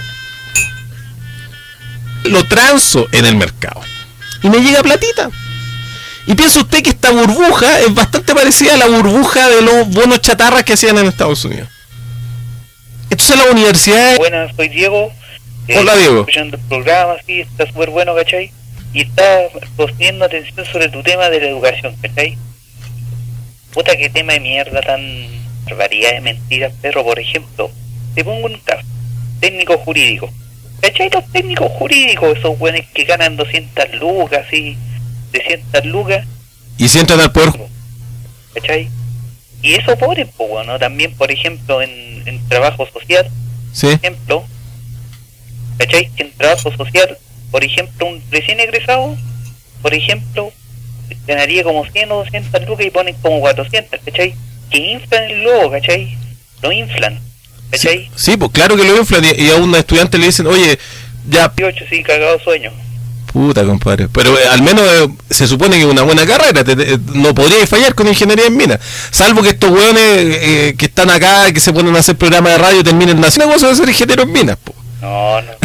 Lo transo en el mercado y me llega platita. Y piensa usted que esta burbuja es bastante parecida a la burbuja de los bonos chatarras que hacían en Estados Unidos. Entonces la universidad... Buenas, soy Diego. Eh, Hola, Diego. Escuchando el programa, sí, está súper bueno, ¿cachai? Y está poniendo atención sobre tu tema de la educación, ¿cachai? Puta, qué tema de mierda, tan barbaridad de mentiras, perro. Por ejemplo, te pongo un caso, técnico jurídico. ¿Cachai? Los técnicos jurídicos, esos buenos que ganan doscientas lucas, sí, trescientas lucas. Y si entran al poder... ¿Cachai? Y eso pobre, pues, bueno, también, por ejemplo, en, en trabajo social, sí. Por ejemplo, ¿cachai? Que en trabajo social, por ejemplo, un recién egresado, por ejemplo, ganaría como cien o doscientas lucas y ponen como cuatrocientas, ¿cachai? Que inflan el logo, ¿cachai? Lo inflan, ¿cachai? Sí, sí, pues claro que lo inflan y, y a un estudiante le dicen, oye, ya... dieciocho, sí, cagado sueño. Puta, compadre. Pero eh, al menos eh, se supone que es una buena carrera. Te, te, no podría fallar con ingeniería en minas. Salvo que estos hueones eh, que están acá, que se ponen a hacer programas de radio, terminen naciendo cosa de ser ingeniero en minas, po. No, no.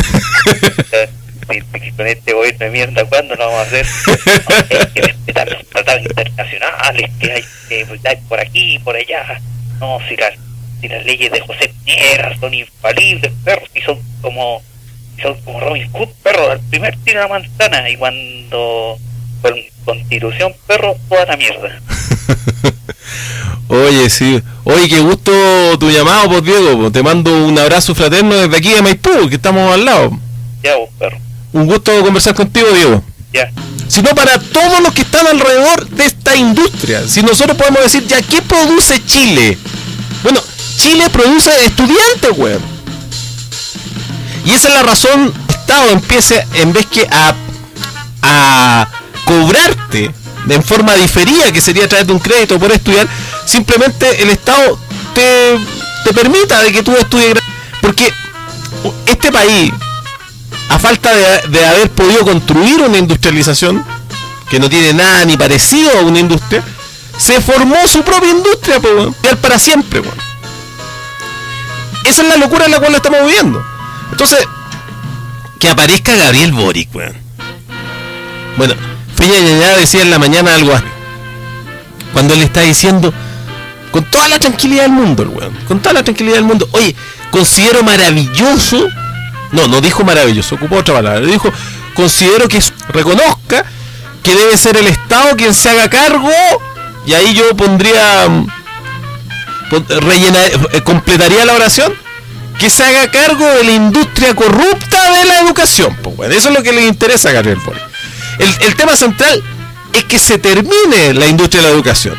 Con este gobierno de mierda, ¿cuándo lo vamos a hacer? No, hay que respetar los tratados internacionales que hay, que hay por aquí y por allá. No, si las, si las leyes de José Piñera son infalibles, perros, y son como... son como Robin Hood, perro, al primer tiro la manzana, y cuando con Constitución, perro, toda la mierda. Oye, sí. Oye, qué gusto tu llamado, pues, Diego. Te mando un abrazo fraterno desde aquí de Maipú, que estamos al lado. Ya, vos, perro. Un gusto conversar contigo, Diego. Ya. Sino para todos los que están alrededor de esta industria. Si nosotros podemos decir, ya, ¿qué produce Chile? Bueno, Chile produce estudiantes, weón. Y esa es la razón que el Estado empiece, en vez que a, a cobrarte de en forma diferida, que sería a través de un crédito por estudiar, simplemente el Estado te, te permita de que tú estudies. Porque este país, a falta de, de haber podido construir una industrialización, que no tiene nada ni parecido a una industria, se formó su propia industria, pues, para siempre, pues. Esa es la locura en la cual estamos viviendo. Entonces, que aparezca Gabriel Boric, weón. Bueno, Feña Ñañá decía en la mañana algo así, cuando él está diciendo, con toda la tranquilidad del mundo, el weón, con toda la tranquilidad del mundo, oye, considero maravilloso, no, no dijo maravilloso, ocupó otra palabra, dijo, considero que reconozca que debe ser el Estado quien se haga cargo, y ahí yo pondría, rellena, completaría la oración, que se haga cargo de la industria corrupta de la educación. Pues bueno, eso es lo que le interesa a Gabriel Boric. El, el tema central es que se termine la industria de la educación.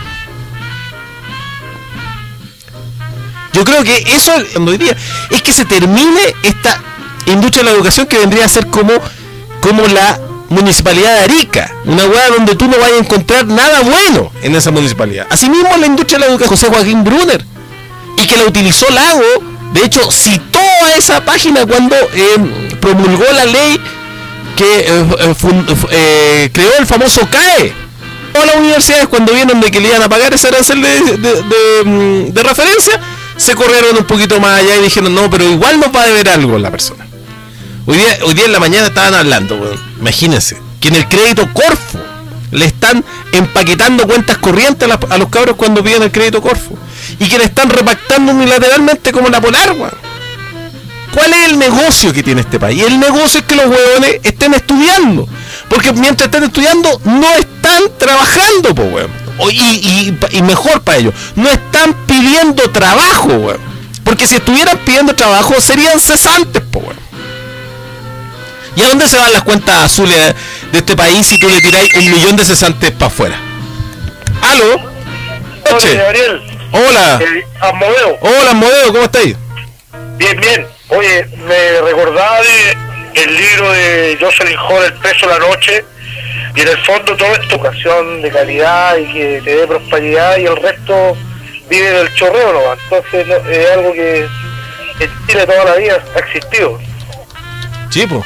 Yo creo que eso hoy día es que se termine esta industria de la educación, que vendría a ser como, como la municipalidad de Arica, una hueá donde tú no vas a encontrar nada bueno en esa municipalidad. Asimismo la industria de la educación, José Joaquín Brunner, y que la utilizó Lago, de hecho citó a esa página cuando eh, promulgó la ley que eh, fund, eh, creó el famoso C A E. Todas las universidades, cuando vieron de que le iban a pagar ese arancel de, de, de, de, de referencia, se corrieron un poquito más allá y dijeron, no, pero igual nos va a deber algo la persona. Hoy día, hoy día en la mañana estaban hablando, bueno, imagínense, que en el crédito Corfo le están empaquetando cuentas corrientes a, la, a los cabros cuando piden el crédito Corfo, y que le están repactando unilateralmente como la Polar, weón. ¿Cuál es el negocio que tiene este país? El negocio es que los huevones estén estudiando, porque mientras estén estudiando no están trabajando, po, weón. Y, y, y mejor para ellos, no están pidiendo trabajo, weón. Porque si estuvieran pidiendo trabajo serían cesantes, po, weón. ¿Y a dónde se van las cuentas azules de este país si tú le tiráis un millón de cesantes para afuera? ¿Aló? Hola, Gabriel. Hola. Eh, Asmodeo. Hola, Asmodeo, ¿cómo estáis? Bien, bien. Oye, me recordaba de el libro de Jocelyn Hall, El peso de la noche, y en el fondo toda esta educación de calidad y que te dé prosperidad, y el resto vive del chorreo, ¿no? Entonces no, es algo que en Chile toda la vida ha existido. Sí, pues.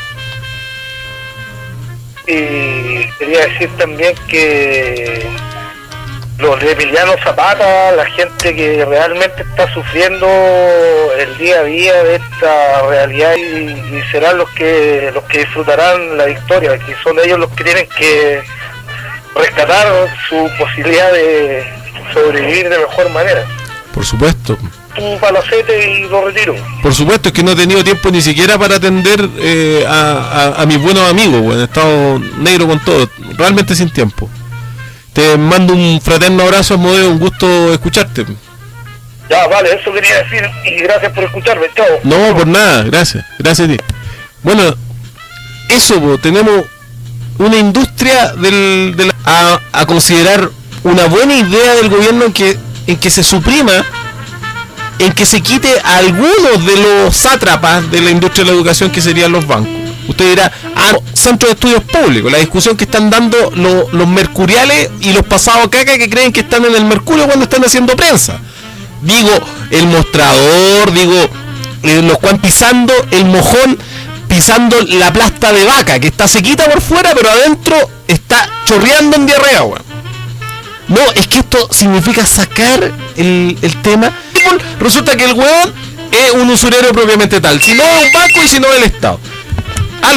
Y quería decir también que los de Emiliano Zapata, la gente que realmente está sufriendo el día a día de esta realidad, y, y serán los que los que disfrutarán la victoria, que son ellos los que tienen que rescatar su posibilidad de sobrevivir de mejor manera. Por supuesto. Un palacete y lo retiro. Por supuesto, es que no he tenido tiempo ni siquiera para atender eh, a, a, a mis buenos amigos, bueno, he estado negro con todo, realmente sin tiempo. Te mando un fraterno abrazo, Asmodeo, un gusto escucharte. Ya, vale, eso quería decir, y gracias por escucharme, chao. No, por nada, gracias, gracias a ti. Bueno, eso, po, tenemos una industria del, de la, a, a considerar una buena idea del gobierno en que, en que se suprima, en que se quite a algunos de los sátrapas de la industria de la educación, que serían los bancos. Usted dirá, ah, centros de estudios públicos, la discusión que están dando lo, los mercuriales y los pasados caca que creen que están en el Mercurio cuando están haciendo prensa. Digo, el mostrador, digo, eh, los cuan pisando el mojón, pisando la plasta de vaca, que está sequita por fuera, pero adentro está chorreando en diarrea, weón. No, es que esto significa sacar el, el tema. Resulta que el weón es un usurero propiamente tal, si no es un banco y si no es el Estado. ¿Aló?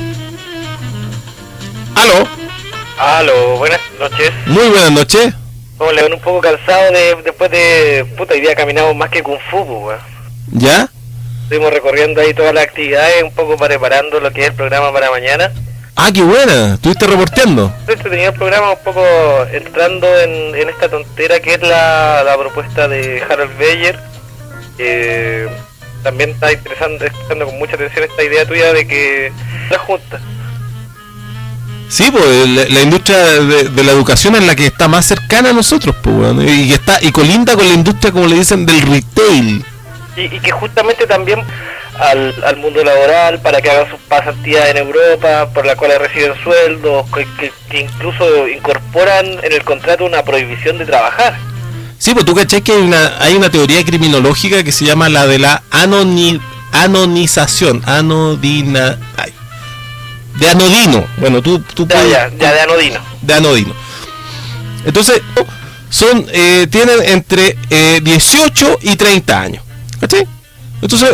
¿Aló? Aló, buenas noches. Muy buenas noches. Hola, un poco cansado de, después de... Puta, hoy día caminamos más que Kung Fu, weón. ¿Ya? Estuvimos recorriendo ahí todas las actividades, un poco preparando lo que es el programa para mañana. Ah, qué buena, estuviste reporteando. Entretenido el programa, un poco entrando en, en esta tontera que es la, la propuesta de Harold Beyer. Eh, también está interesante, escuchando con mucha atención esta idea tuya de que la junta. Sí, pues la, la industria de, de la educación es la que está más cercana a nosotros, pues, bueno, y que está y colinda con la industria, como le dicen, del retail. Y, y que justamente también al, al mundo laboral, para que hagan sus pasantías en Europa, por la cual reciben sueldos, que, que, que incluso incorporan en el contrato una prohibición de trabajar. Sí, pues tú cachai que hay una, hay una teoría criminológica que se llama la de la anoni, anonización, anodina, ay, de anodino. Bueno, tú, tú ya, puedes, ya, ya de anodino. De anodino. Entonces, son, eh, tienen entre eh, dieciocho y treinta años. ¿Cachai? Entonces,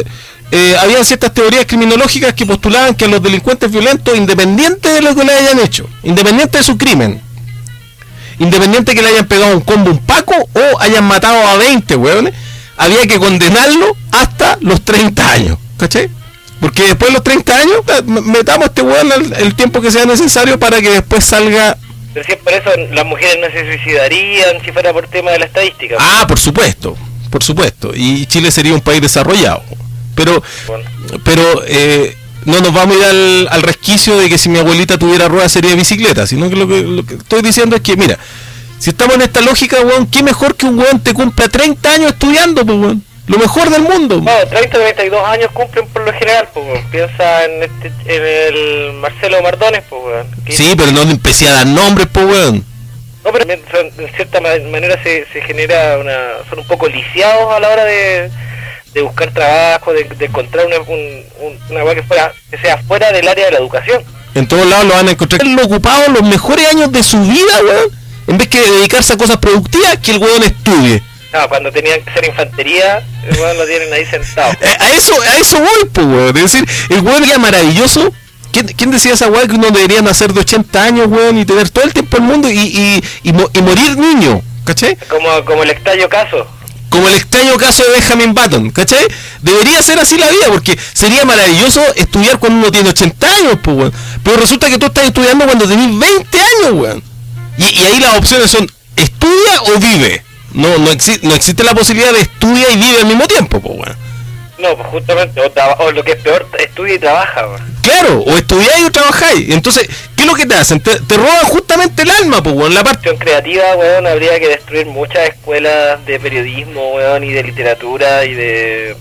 eh, había ciertas teorías criminológicas que postulaban que a los delincuentes violentos, independiente de lo que le hayan hecho, independiente de su crimen, independiente que le hayan pegado un combo un paco o hayan matado a veinte hueones, había que condenarlo hasta los treinta años, ¿cachai? Porque después de los treinta años metamos a este hueón el, el tiempo que sea necesario para que después salga. Pero si es por eso las mujeres no se suicidarían si fuera por tema de la estadística. Ah, por supuesto, por supuesto. Y Chile sería un país desarrollado. Pero, bueno. pero eh, no nos vamos a ir al, al resquicio de que si mi abuelita tuviera ruedas sería bicicleta, sino que lo, que lo que estoy diciendo es que, mira, si estamos en esta lógica, weón, qué mejor que un weón te cumpla treinta años estudiando, pues, weón. Lo mejor del mundo. No, treinta, treinta y dos años cumplen por lo general, pues, weón. Piensa en, este, en el Marcelo Mardones, pues, weón. Sí, pero no empecé a dar nombres, pues, weón. No, pero de cierta manera se, se genera una... Son un poco lisiados a la hora de, de buscar trabajo, de, de encontrar una, un, un, una weá que, fuera, que sea fuera del área de la educación. En todos lados lo van a encontrar. Lo ocupado los mejores años de su vida, weón. En vez que dedicarse a cosas productivas, que el weón estudie. No, cuando tenían que hacer infantería, el weón lo tienen ahí sentado. A eso, a eso voy, pues, weón. Es decir, el weón era maravilloso. ¿Quién, ¿Quién decía esa weón que uno debería nacer de ochenta años, weón, y tener todo el tiempo del mundo y, y, y, mo y morir niño? ¿Cachai? Como, como el extraño caso. Como el extraño caso de Benjamin Button, ¿cachai? Debería ser así la vida, porque sería maravilloso estudiar cuando uno tiene ochenta años, pues, weón. Pero resulta que tú estás estudiando cuando tenés veinte años, weón. Y, y ahí las opciones son, estudia o vive. No, no, exi no existe la posibilidad de estudia y vive al mismo tiempo, pues, bueno. No, pues justamente, o, o lo que es peor, estudia y trabaja, bueno. Claro, o estudiáis o trabajáis. Entonces, ¿qué es lo que te hacen? Te, te roban justamente el alma, pues, bueno, la parte creativa, weón. Habría que destruir muchas escuelas de periodismo, weón, y de literatura y de...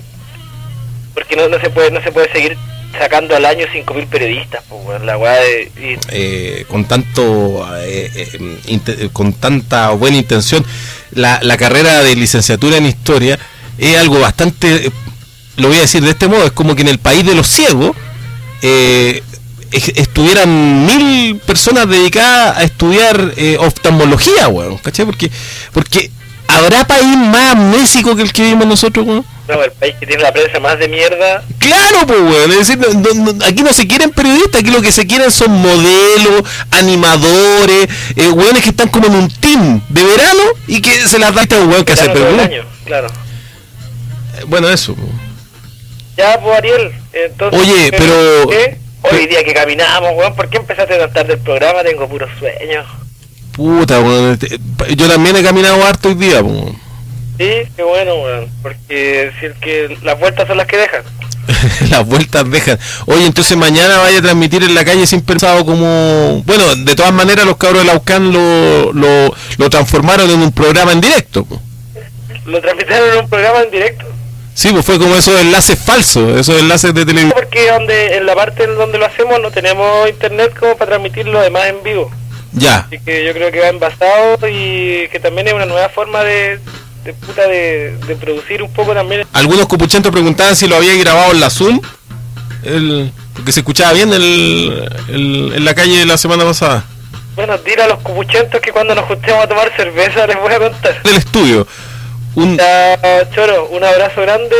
Porque no, no se puede no se puede seguir sacando al año cinco mil periodistas, pues, bueno, la weá de... Y... Eh, con tanto... Eh, eh, con tanta buena intención, la, la carrera de licenciatura en Historia es algo bastante... Lo voy a decir de este modo, es como que en el país de los ciegos eh, estuvieran mil personas dedicadas a estudiar eh, oftalmología, weón, ¿cachai? Porque, porque ¿habrá país más amnésico que el que vivimos nosotros, weón? No, el país que tiene la prensa más de mierda. Claro, pues, weón. Es decir, no, no, aquí no se quieren periodistas, aquí lo que se quieren son modelos, animadores, eh, weones que están como en un team de verano y que se las da este weón que hace preguntas. Claro. Eh, bueno, eso. Pues. Ya, pues, Ariel, entonces... Oye, pero... ¿qué? Hoy día que caminamos, weón, ¿por qué empezaste tan tarde el programa? Tengo puros sueños. Puta, weón. Yo también he caminado harto hoy día, weón. Sí, qué bueno, weón, porque si el que las vueltas son las que dejan. Las vueltas dejan. Oye, entonces mañana vaya a transmitir en la calle sin pensado como... Bueno, de todas maneras los cabros de la U C A N lo, lo, lo transformaron en un programa en directo. ¿Lo transmitieron en un programa en directo? Sí, pues fue como esos enlaces falsos, esos enlaces de televisión. Porque donde en la parte en donde lo hacemos no tenemos internet como para transmitirlo además en vivo. Ya. Así que yo creo que va envasado y que también es una nueva forma de... de puta de, de producir un poco también. Algunos copuchentos preguntaban si lo había grabado en la Zoom, el, porque se escuchaba bien el, el, en la calle la semana pasada. Bueno, dile a los copuchentos que cuando nos juntemos a tomar cerveza les voy a contar. Del estudio. Un... Ya, Choro, un abrazo grande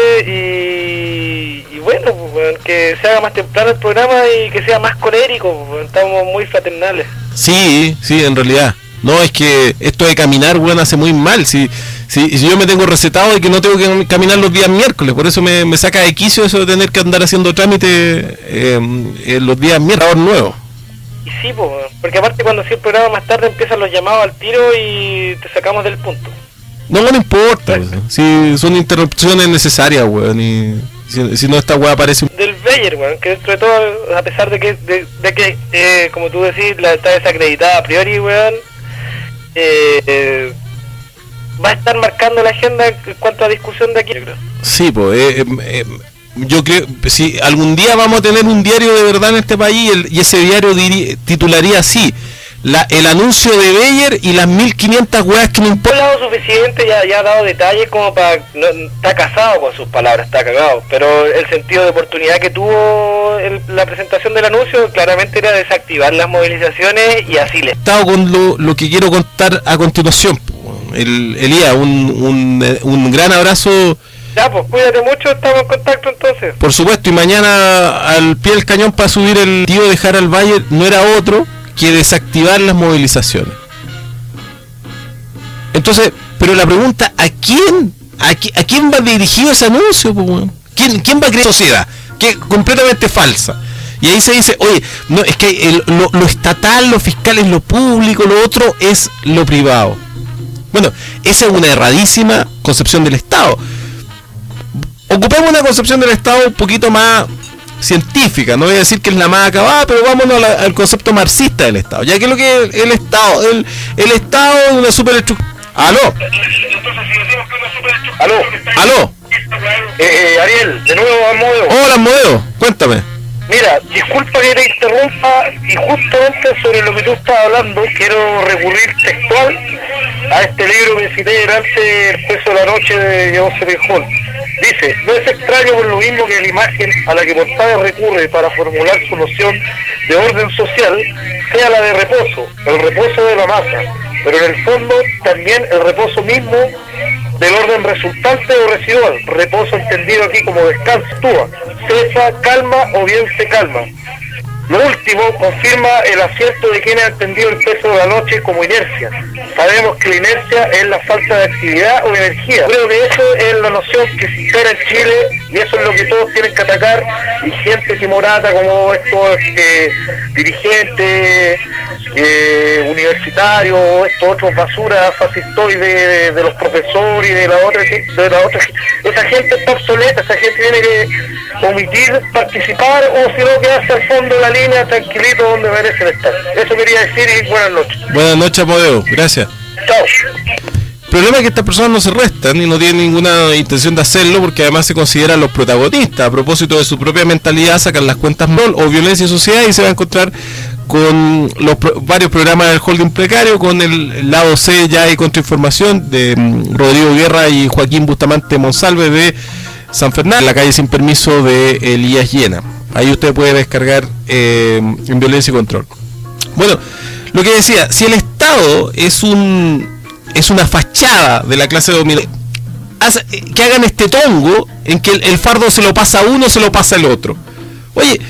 y, y bueno, pues, bueno, que se haga más temprano el programa y que sea más colérico, pues, estamos muy fraternales. Sí, sí, en realidad. No, es que esto de caminar, weón, hace muy mal. Si, si, si yo me tengo recetado de que no tengo que caminar los días miércoles, por eso me, me saca de quicio eso de tener que andar haciendo trámite eh, en los días miércoles nuevos. Y sí, pues, porque aparte cuando si el programa más tarde empiezan los llamados al tiro y te sacamos del punto. No, no importa, si son interrupciones necesarias, weón, y si, si no esta weá aparece... Del Beyer, weón, que dentro de todo, a pesar de que, de, de que eh, como tú decís, la está desacreditada a priori, weón, eh, eh, va a estar marcando la agenda en cuanto a discusión de aquí, yo creo. Sí, pues, eh, eh, yo creo, si algún día vamos a tener un diario de verdad en este país, el, y ese diario diría, titularía así... La, el anuncio de Beyer y las mil quinientas weas que no importa. No ha dado suficiente, ya, ya ha dado detalles como para... No, está casado con sus palabras, está cagado. Pero el sentido de oportunidad que tuvo el, la presentación del anuncio claramente era desactivar las movilizaciones y así le... Estado con lo, lo que quiero contar a continuación. El, Elías, un, un, un gran abrazo Ya, pues cuídate mucho, estamos en contacto entonces. Por supuesto, y mañana al pie del cañón para subir el tío de Harald Bayer no era otro que desactivar las movilizaciones. Entonces, pero la pregunta, ¿a quién? ¿A, qui- a quién va dirigido ese anuncio? Po, weón? ¿Quién, ¿Quién va a crear sociedad? Que completamente falsa. Y ahí se dice, oye, no, es que el, lo, lo estatal, lo fiscal es lo público, lo otro es lo privado. Bueno, esa es una erradísima concepción del Estado. Ocupemos una concepción del Estado un poquito más científica, no voy a decir que es la más acabada, pero vámonos a la, al concepto marxista del Estado, ya que lo que el Estado, el, el Estado es una superestructura. ¿Aló? Aló, ¿Aló? eh, eh, Ariel, de nuevo a modo. Hola, Modeo, cuéntame. Mira, disculpa que te interrumpa y justamente sobre lo que tú estás hablando quiero recurrir textual a este libro que cité delante, El peso de la noche de Joseph Pejón. Dice, no es extraño por lo mismo que la imagen a la que Portales recurre para formular su noción de orden social sea la de reposo, el reposo de la masa, pero en el fondo también el reposo mismo del orden resultante o residual, reposo entendido aquí como descanso, actúa, cesa, calma o bien se calma. Lo último confirma el acierto de quienes han entendido el peso de la noche como inercia. Sabemos que la inercia es la falta de actividad o energía. Creo que eso es la noción que se instala en Chile y eso es lo que todos tienen que atacar, y gente timorata como estos eh, dirigentes eh, universitarios, estos otros basuras fascistoides de, de los profesores y de la otra, de la otra, esa gente está obsoleta, esa gente tiene que omitir participar o si no quedarse al fondo de la línea tranquilito donde merecen estar. Eso quería decir y buenas noches. Buenas noches, Modeo, gracias. Chao. El problema es que estas personas no se restan y no tienen ninguna intención de hacerlo porque además se consideran los protagonistas. A propósito de su propia mentalidad, sacan las cuentas MOL o violencia y sociedad y se va a encontrar con los pro- varios programas del holding precario, con el, el lado C ya hay contrainformación de mm, Rodrigo Guerra y Joaquín Bustamante Monsalve de San Fernando, la calle sin permiso de Elías Llena. Ahí usted puede descargar eh, en violencia y control. Bueno, lo que decía, si el Estado es un es una fachada de la clase dominante, hace, que hagan este tongo en que el, el fardo se lo pasa a uno, se lo pasa al otro. Oye,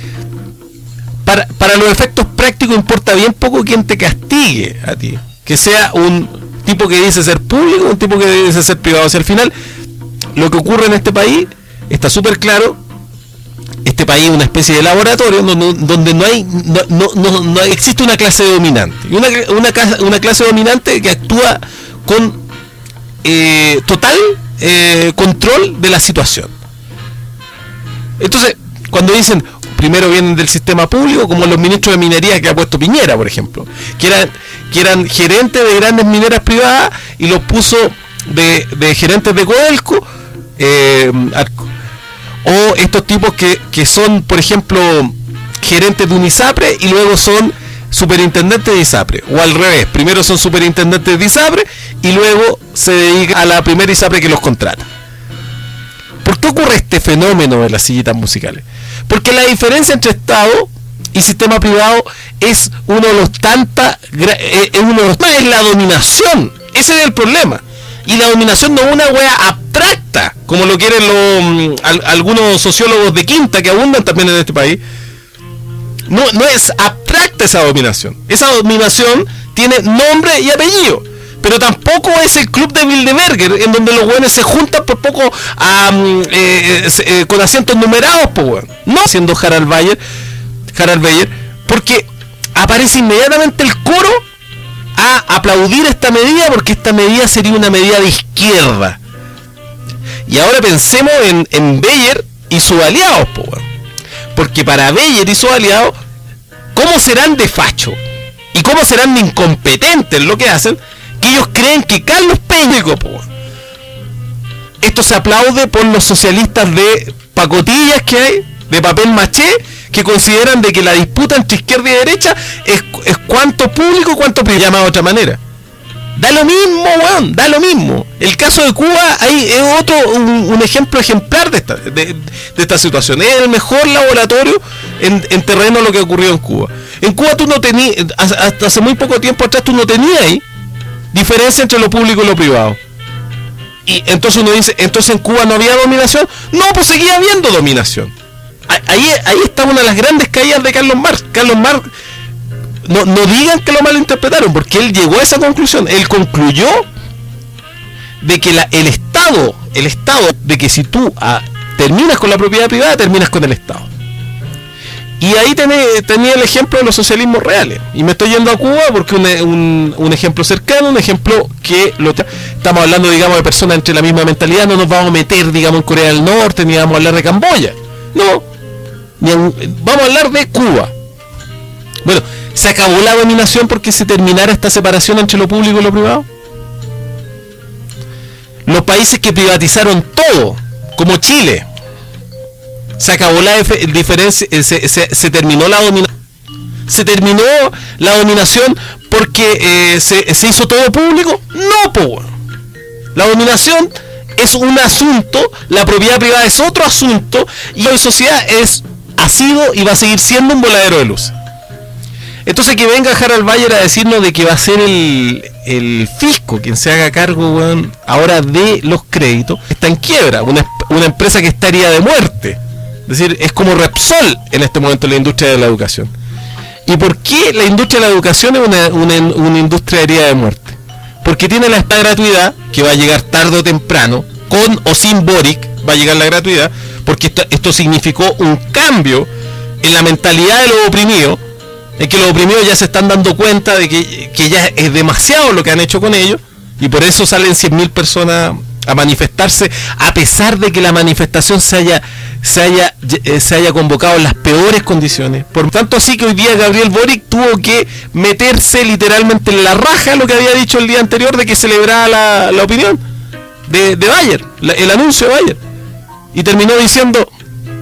para, para los efectos prácticos importa bien poco quién te castigue a ti. Que sea un tipo que dice ser público, un tipo que dice ser privado. O sea, al final, lo que ocurre en este país está súper claro. Este país es una especie de laboratorio donde, donde no hay no, no, no, no existe una clase dominante. Y una, una, una clase dominante que actúa con eh, total eh, control de la situación. Entonces, cuando dicen primero vienen del sistema público, como los ministros de minería que ha puesto Piñera, por ejemplo, que eran, que eran gerentes de grandes mineras privadas y los puso de, de gerentes de Codelco, eh, o estos tipos que, que son, por ejemplo, gerentes de Unisapre y luego son superintendentes de ISAPRE, o al revés, primero son superintendentes de ISAPRE y luego se dedican a la primera ISAPRE que los contrata. ¿Por qué ocurre este fenómeno de las sillitas musicales? Porque la diferencia entre Estado y sistema privado es uno de los tantas, es uno de los es la dominación. Ese es el problema. Y la dominación no es una wea abstracta, como lo quieren los, al, algunos sociólogos de quinta que abundan también en este país. No, no es abstracta esa dominación. Esa dominación tiene nombre y apellido. Pero tampoco es el club de Bilderberger, en donde los weones se juntan por poco um, eh, eh, con asientos numerados, po, weón. No siendo Harald Bayer, Harald Bayer, porque aparece inmediatamente el coro a aplaudir esta medida, porque esta medida sería una medida de izquierda. Y ahora pensemos en, en Bayer y sus aliados, po, weón. Porque para Bayer y sus aliados, ¿cómo serán de facho? ¿Y cómo serán de incompetentes lo que hacen? Que ellos creen que Carlos Peña, po, esto se aplaude por los socialistas de pacotillas que hay, de papel maché, que consideran de que la disputa entre izquierda y derecha es, es cuánto público, cuánto privado, llamado de otra manera. Da lo mismo, weón, da lo mismo. El caso de Cuba ahí es otro, un, un ejemplo ejemplar de esta, de, de esta situación. Es el mejor laboratorio en, en terreno lo que ocurrió en Cuba. En Cuba tú no tenías, hasta hace muy poco tiempo atrás tú no tenías ahí diferencia entre lo público y lo privado. y entonces uno dice, entonces en Cuba no había dominación. No, pues seguía habiendo dominación. Ahí, ahí está una de las grandes caídas de Carlos Marx. Carlos Marx, no, no digan que lo malinterpretaron, porque él llegó a esa conclusión. Él concluyó de que la, el Estado, el Estado, de que si tú ah, terminas con la propiedad privada, terminas con el Estado. Y ahí tenía, tenía el ejemplo de los socialismos reales. Y me estoy yendo a Cuba porque un, un, un ejemplo cercano, un ejemplo que lo estamos hablando, digamos, de personas entre la misma mentalidad. No nos vamos a meter, digamos, en Corea del Norte, ni vamos a hablar de Camboya. No, ni en, vamos a hablar de Cuba. Bueno, ¿se acabó la dominación porque se terminara esta separación entre lo público y lo privado? Los países que privatizaron todo, como Chile, se acabó la diferencia, se, se, se terminó la dominación. Se terminó la dominación porque eh, se, se hizo todo público. No, po. La dominación es un asunto, la propiedad privada es otro asunto, y la sociedad es, ha sido y va a seguir siendo un voladero de luz. Entonces que venga Harald Bayer a decirnos de que va a ser el, el fisco quien se haga cargo, bueno, ahora de los créditos, está en quiebra, una, una empresa que estaría de muerte. Es decir, es como Repsol en este momento la industria de la educación. ¿Y por qué la industria de la educación es una, una, una industria herida de muerte? Porque tiene la esta gratuidad, que va a llegar tarde o temprano, con o sin Boric, va a llegar la gratuidad, porque esto, esto significó un cambio en la mentalidad de los oprimidos, en que los oprimidos ya se están dando cuenta de que, que ya es demasiado lo que han hecho con ellos, y por eso salen cien mil personas a manifestarse, a pesar de que la manifestación se haya se haya eh, se haya convocado en las peores condiciones. Por tanto, así que hoy día Gabriel Boric tuvo que meterse literalmente en la raja lo que había dicho el día anterior de que celebraba la, la opinión de, de Bayer, la, el anuncio de Bayer, y terminó diciendo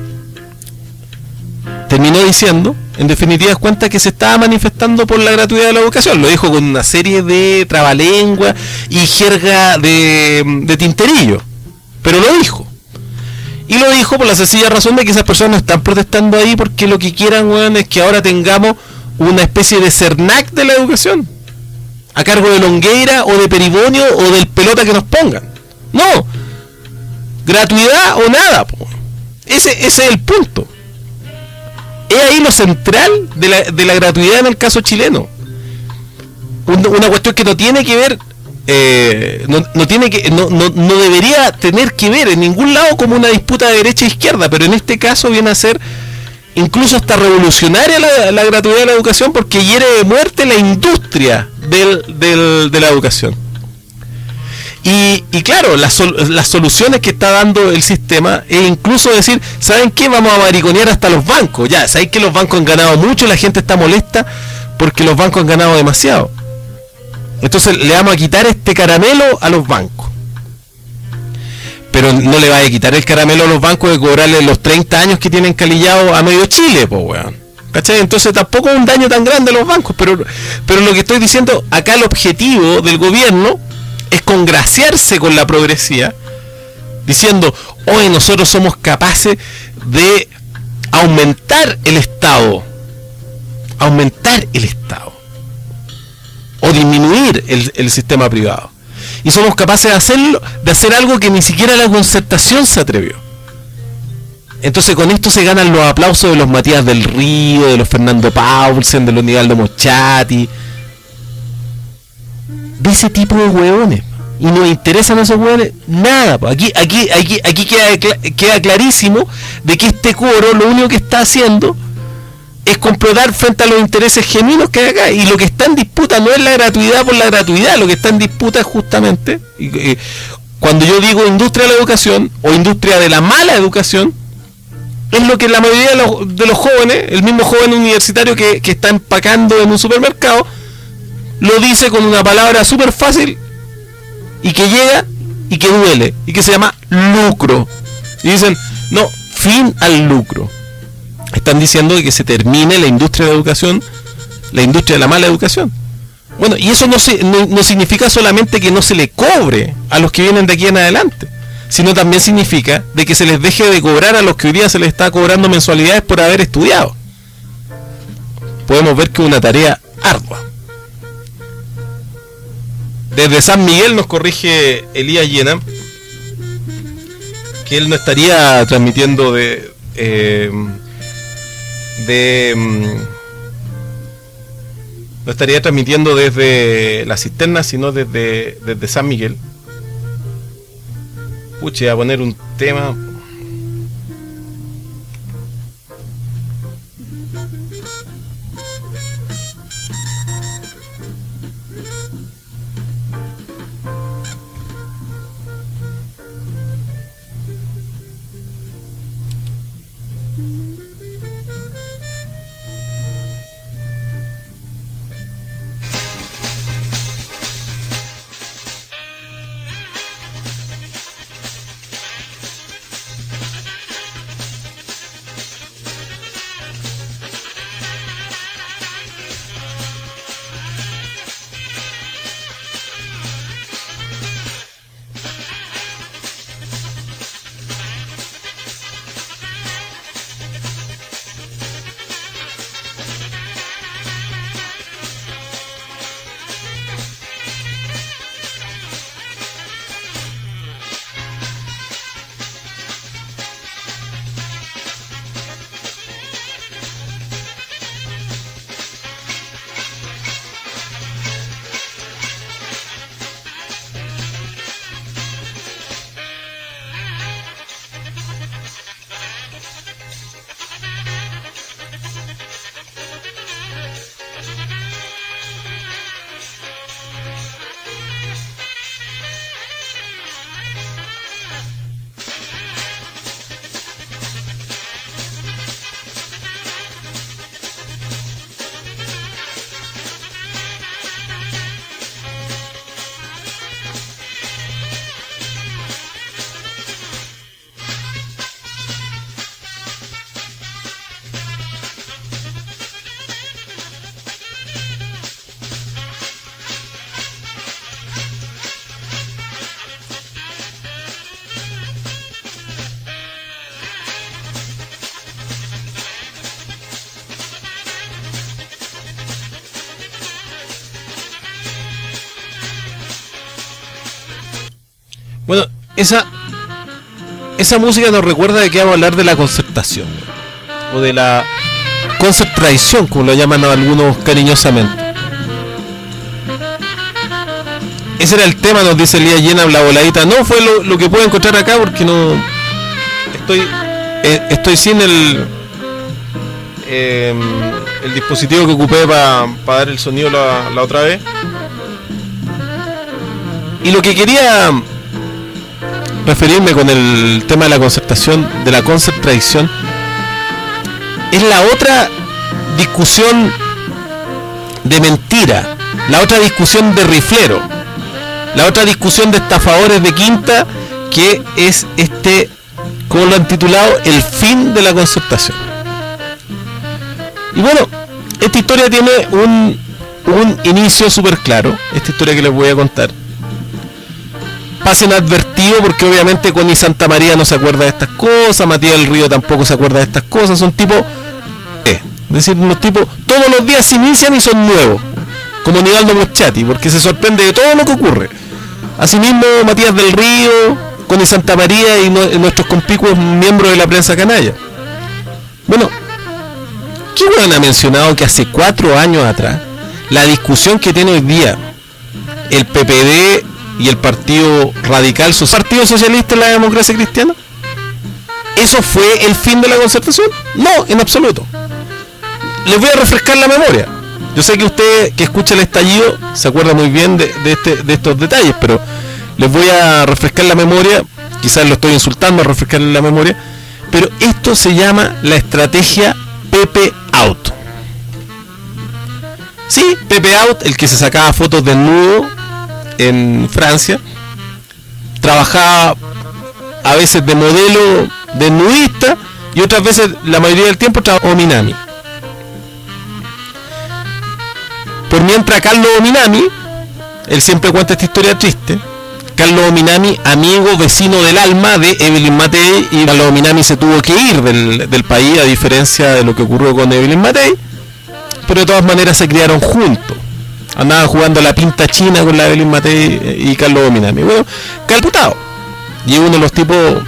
terminó diciendo en definitiva cuenta que se estaba manifestando por la gratuidad de la educación. Lo dijo con una serie de trabalenguas y jerga de, de tinterillo, pero lo dijo. Y lo dijo por la sencilla razón de que esas personas no están protestando ahí porque lo que quieran, weón, es que ahora tengamos una especie de CERNAC de la educación, a cargo de Longueira o de Peribonio o del pelota que nos pongan. No, gratuidad o nada, po. Ese, ese es el punto. Es ahí lo central de la, de la gratuidad en el caso chileno. Un, una cuestión que no tiene que ver, eh, no, no tiene que, no, no, no debería tener que ver en ningún lado como una disputa de derecha e izquierda, pero en este caso viene a ser incluso hasta revolucionaria la, la gratuidad de la educación, porque hiere de muerte la industria del, del, de la educación. Y, y claro, las, sol, las soluciones que está dando el sistema es incluso decir, ¿saben qué? Vamos a mariconear hasta los bancos. Ya, ¿saben que los bancos han ganado mucho y la gente está molesta porque los bancos han ganado demasiado? Entonces le vamos a quitar este caramelo a los bancos. Pero no le va a quitar el caramelo a los bancos de cobrarle los treinta años que tienen calillado a medio Chile, pues weón. ¿Cachai? Entonces tampoco es un daño tan grande a los bancos, pero, pero lo que estoy diciendo, acá el objetivo del gobierno es congraciarse con la progresía, diciendo, hoy nosotros somos capaces de aumentar el Estado, aumentar el Estado, o disminuir el, el sistema privado, y somos capaces de hacerlo, de hacer algo que ni siquiera la concertación se atrevió. Entonces con esto se ganan los aplausos de los Matías del Río, de los Fernando Paulsen, de los Nivaldo Mochati, de ese tipo de hueones, y nos interesan esos hueones nada. Aquí aquí aquí aquí queda, queda clarísimo de que este coro lo único que está haciendo es complotar frente a los intereses genuinos que hay acá, y lo que está en disputa no es la gratuidad por la gratuidad, lo que está en disputa es justamente, eh, cuando yo digo industria de la educación o industria de la mala educación, es lo que la mayoría de los, de los jóvenes, el mismo joven universitario que, que está empacando en un supermercado, lo dice con una palabra súper fácil y que llega y que duele y que se llama lucro. Y dicen, no, fin al lucro. Están diciendo que se termine la industria de la educación, la industria de la mala educación. Bueno, y eso no, se, no, no significa solamente que no se le cobre a los que vienen de aquí en adelante, sino también significa de que se les deje de cobrar a los que hoy día se les está cobrando mensualidades por haber estudiado. Podemos ver que es una tarea ardua. Desde San Miguel nos corrige Elías Llena, que él no estaría transmitiendo de eh, de mm, no estaría transmitiendo desde la cisterna, sino desde desde San Miguel. Pucha, voy a poner un tema. Bueno, esa esa música nos recuerda de que vamos a hablar de la concertación, o de la concertraición, como lo llaman algunos cariñosamente. Ese era el tema, nos dice Elías Llena, la voladita. No fue lo, lo que puedo encontrar acá, porque no estoy eh, estoy sin el eh, el dispositivo que ocupé para pa dar el sonido la, la otra vez. Y lo que quería referirme con el tema de la concertación, de la concertraición, es la otra discusión de mentira, la otra discusión de riflero, la otra discusión de estafadores de quinta, que es este, como lo han titulado, el fin de la concertación. Y bueno, esta historia tiene un, un inicio súper claro, esta historia que les voy a contar. Pasen advertido, porque obviamente Connie Santa María no se acuerda de estas cosas, Matías del Río tampoco se acuerda de estas cosas, son tipos, eh, es decir, unos tipos, todos los días se inician y son nuevos, como Nivaldo Moschati, porque se sorprende de todo lo que ocurre. Asimismo, Matías del Río, Connie Santa María y, no, y nuestros conspicuos miembros de la prensa canalla. Bueno, ¿qué bueno ha mencionado que hace cuatro años atrás, la discusión que tiene hoy día el P P D y el Partido Radical, su Partido Socialista en la Democracia Cristiana? ¿Eso fue el fin de la concertación? No, en absoluto. Les voy a refrescar la memoria. Yo sé que usted que escucha el estallido se acuerda muy bien de, de, este, de estos detalles, pero les voy a refrescar la memoria. Quizás lo estoy insultando a refrescarle la memoria, pero esto se llama la estrategia Pepe Out. Sí, Pepe Out, el que se sacaba fotos desnudo en Francia, trabajaba a veces de modelo desnudista y otras veces, la mayoría del tiempo, trabajaba Minami. Por mientras, Carlos Minami, él siempre cuenta esta historia triste. Carlos Minami, amigo, vecino del alma de Evelyn Matei, y Carlos Minami se tuvo que ir del, del país, a diferencia de lo que ocurrió con Evelyn Matei, pero de todas maneras se criaron juntos. Andaban jugando a la pinta china con la Evelyn Matei y Carlos Minami. Bueno, calputado. Y uno de los tipos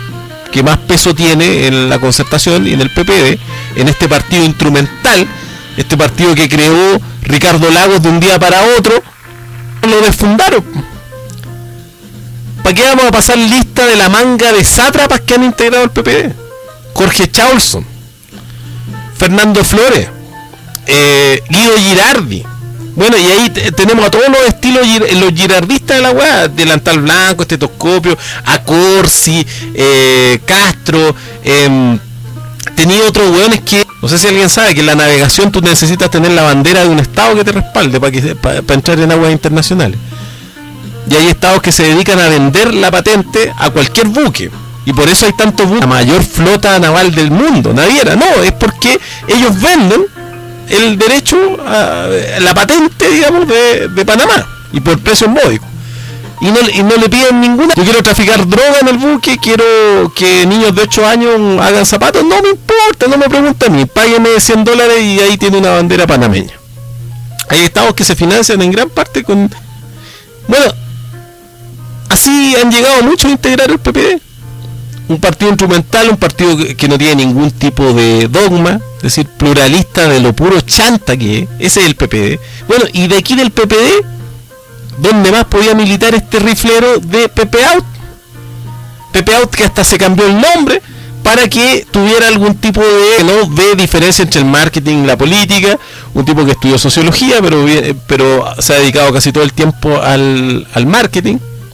que más peso tiene en la Concertación y en el P P D, en este partido instrumental, este partido que creó Ricardo Lagos de un día para otro, lo desfundaron. ¿Para qué vamos a pasar lista de la manga de sátrapas que han integrado el P P D? Jorge Chaulson, Fernando Flores, eh, Guido Girardi. Bueno, y ahí t- tenemos a todos los estilos, los girardistas de la weá, delantal blanco, estetoscopio, a Corsi, eh, Castro, eh, tenía otros weones que, no sé si alguien sabe que en la navegación tú necesitas tener la bandera de un estado que te respalde para que para, para entrar en aguas internacionales. Y hay estados que se dedican a vender la patente a cualquier buque. Y por eso hay tantos buques, la mayor flota naval del mundo, naviera. No, es porque ellos venden el derecho a la patente, digamos, de, de Panamá, y por precios módicos, y no, y no le piden ninguna. Yo quiero traficar droga en el buque, quiero que niños de ocho años hagan zapatos, no me importa, no me pregunta a mí, págueme cien dólares y ahí tiene una bandera panameña. Hay estados que se financian en gran parte con... Bueno, así han llegado muchos a integrar el P P D. Un partido instrumental, un partido que no tiene ningún tipo de dogma, es decir, pluralista de lo puro chanta que es. Ese es el P P D. Bueno, y de aquí del P P D, ¿dónde más podía militar este riflero de Pepe Out? Pepe Out, que hasta se cambió el nombre para que tuviera algún tipo de, no ve diferencia entre el marketing y la política. Un tipo que estudió sociología, pero pero se ha dedicado casi todo el tiempo al, al marketing.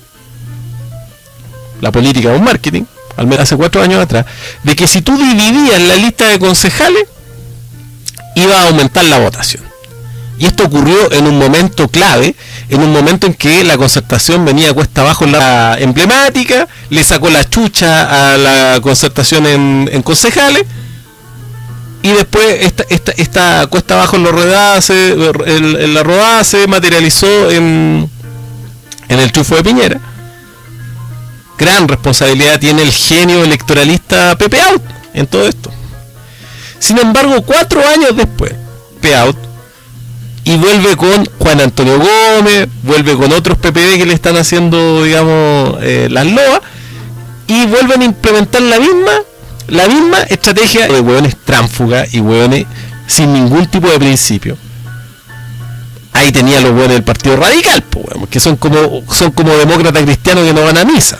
La política o marketing. Al menos hace cuatro años atrás, de que si tú dividías la lista de concejales, iba a aumentar la votación. Y esto ocurrió en un momento clave, en un momento en que la Concertación venía cuesta abajo en la emblemática, le sacó la chucha a la Concertación en, en concejales, y después esta, esta, esta cuesta abajo en, los rodadas, en, en la rodada se materializó en, en el triunfo de Piñera. Gran responsabilidad tiene el genio electoralista Pepe Out en todo esto. Sin embargo, cuatro años después, Pepe Out, y vuelve con Juan Antonio Gómez, vuelve con otros P P D que le están haciendo, digamos, eh, las loas, y vuelven a implementar la misma, la misma estrategia de hueones tránsfugas y hueones sin ningún tipo de principio. Ahí tenía los hueones del Partido Radical, pues, hueón, que son como, son como demócratas cristianos que no van a misa.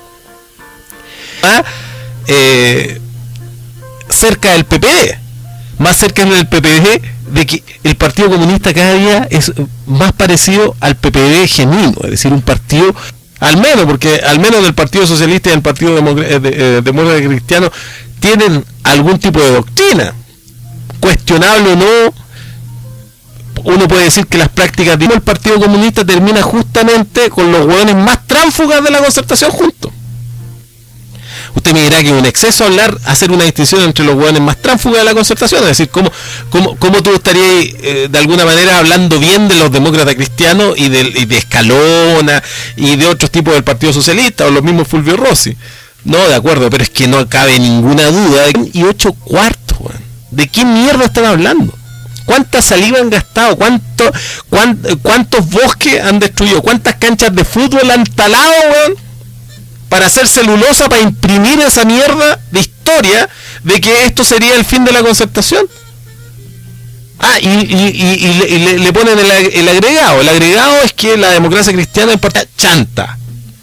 Eh, cerca del P P D, más cerca del P P D, de que el Partido Comunista cada día es más parecido al P P D genuino, es decir, un partido, al menos, porque al menos del Partido Socialista y del Partido Demócrata de, de Cristiano tienen algún tipo de doctrina, cuestionable o no. Uno puede decir que las prácticas del Partido Comunista termina justamente con los hueones más tránsfugas de la Concertación juntos. Usted me dirá que es un exceso hablar, hacer una distinción entre los hueones más tránsfugas de la Concertación, es decir, cómo, cómo, cómo tú estarías eh, de alguna manera hablando bien de los demócratas cristianos y de, y de Escalona y de otros tipos del Partido Socialista o los mismos Fulvio Rossi. No, de acuerdo, pero es que no cabe ninguna duda. Y ocho cuartos, weón. ¿De qué mierda están hablando? ¿Cuánta saliva han gastado? ¿Cuánto, cuán, ¿Cuántos bosques han destruido? ¿Cuántas canchas de fútbol han talado, weón? Para hacer celulosa, para imprimir esa mierda de historia de que esto sería el fin de la Concertación. Ah, y, y, y, y, le, y le, le ponen el, el agregado. El agregado es que la democracia cristiana importa chanta.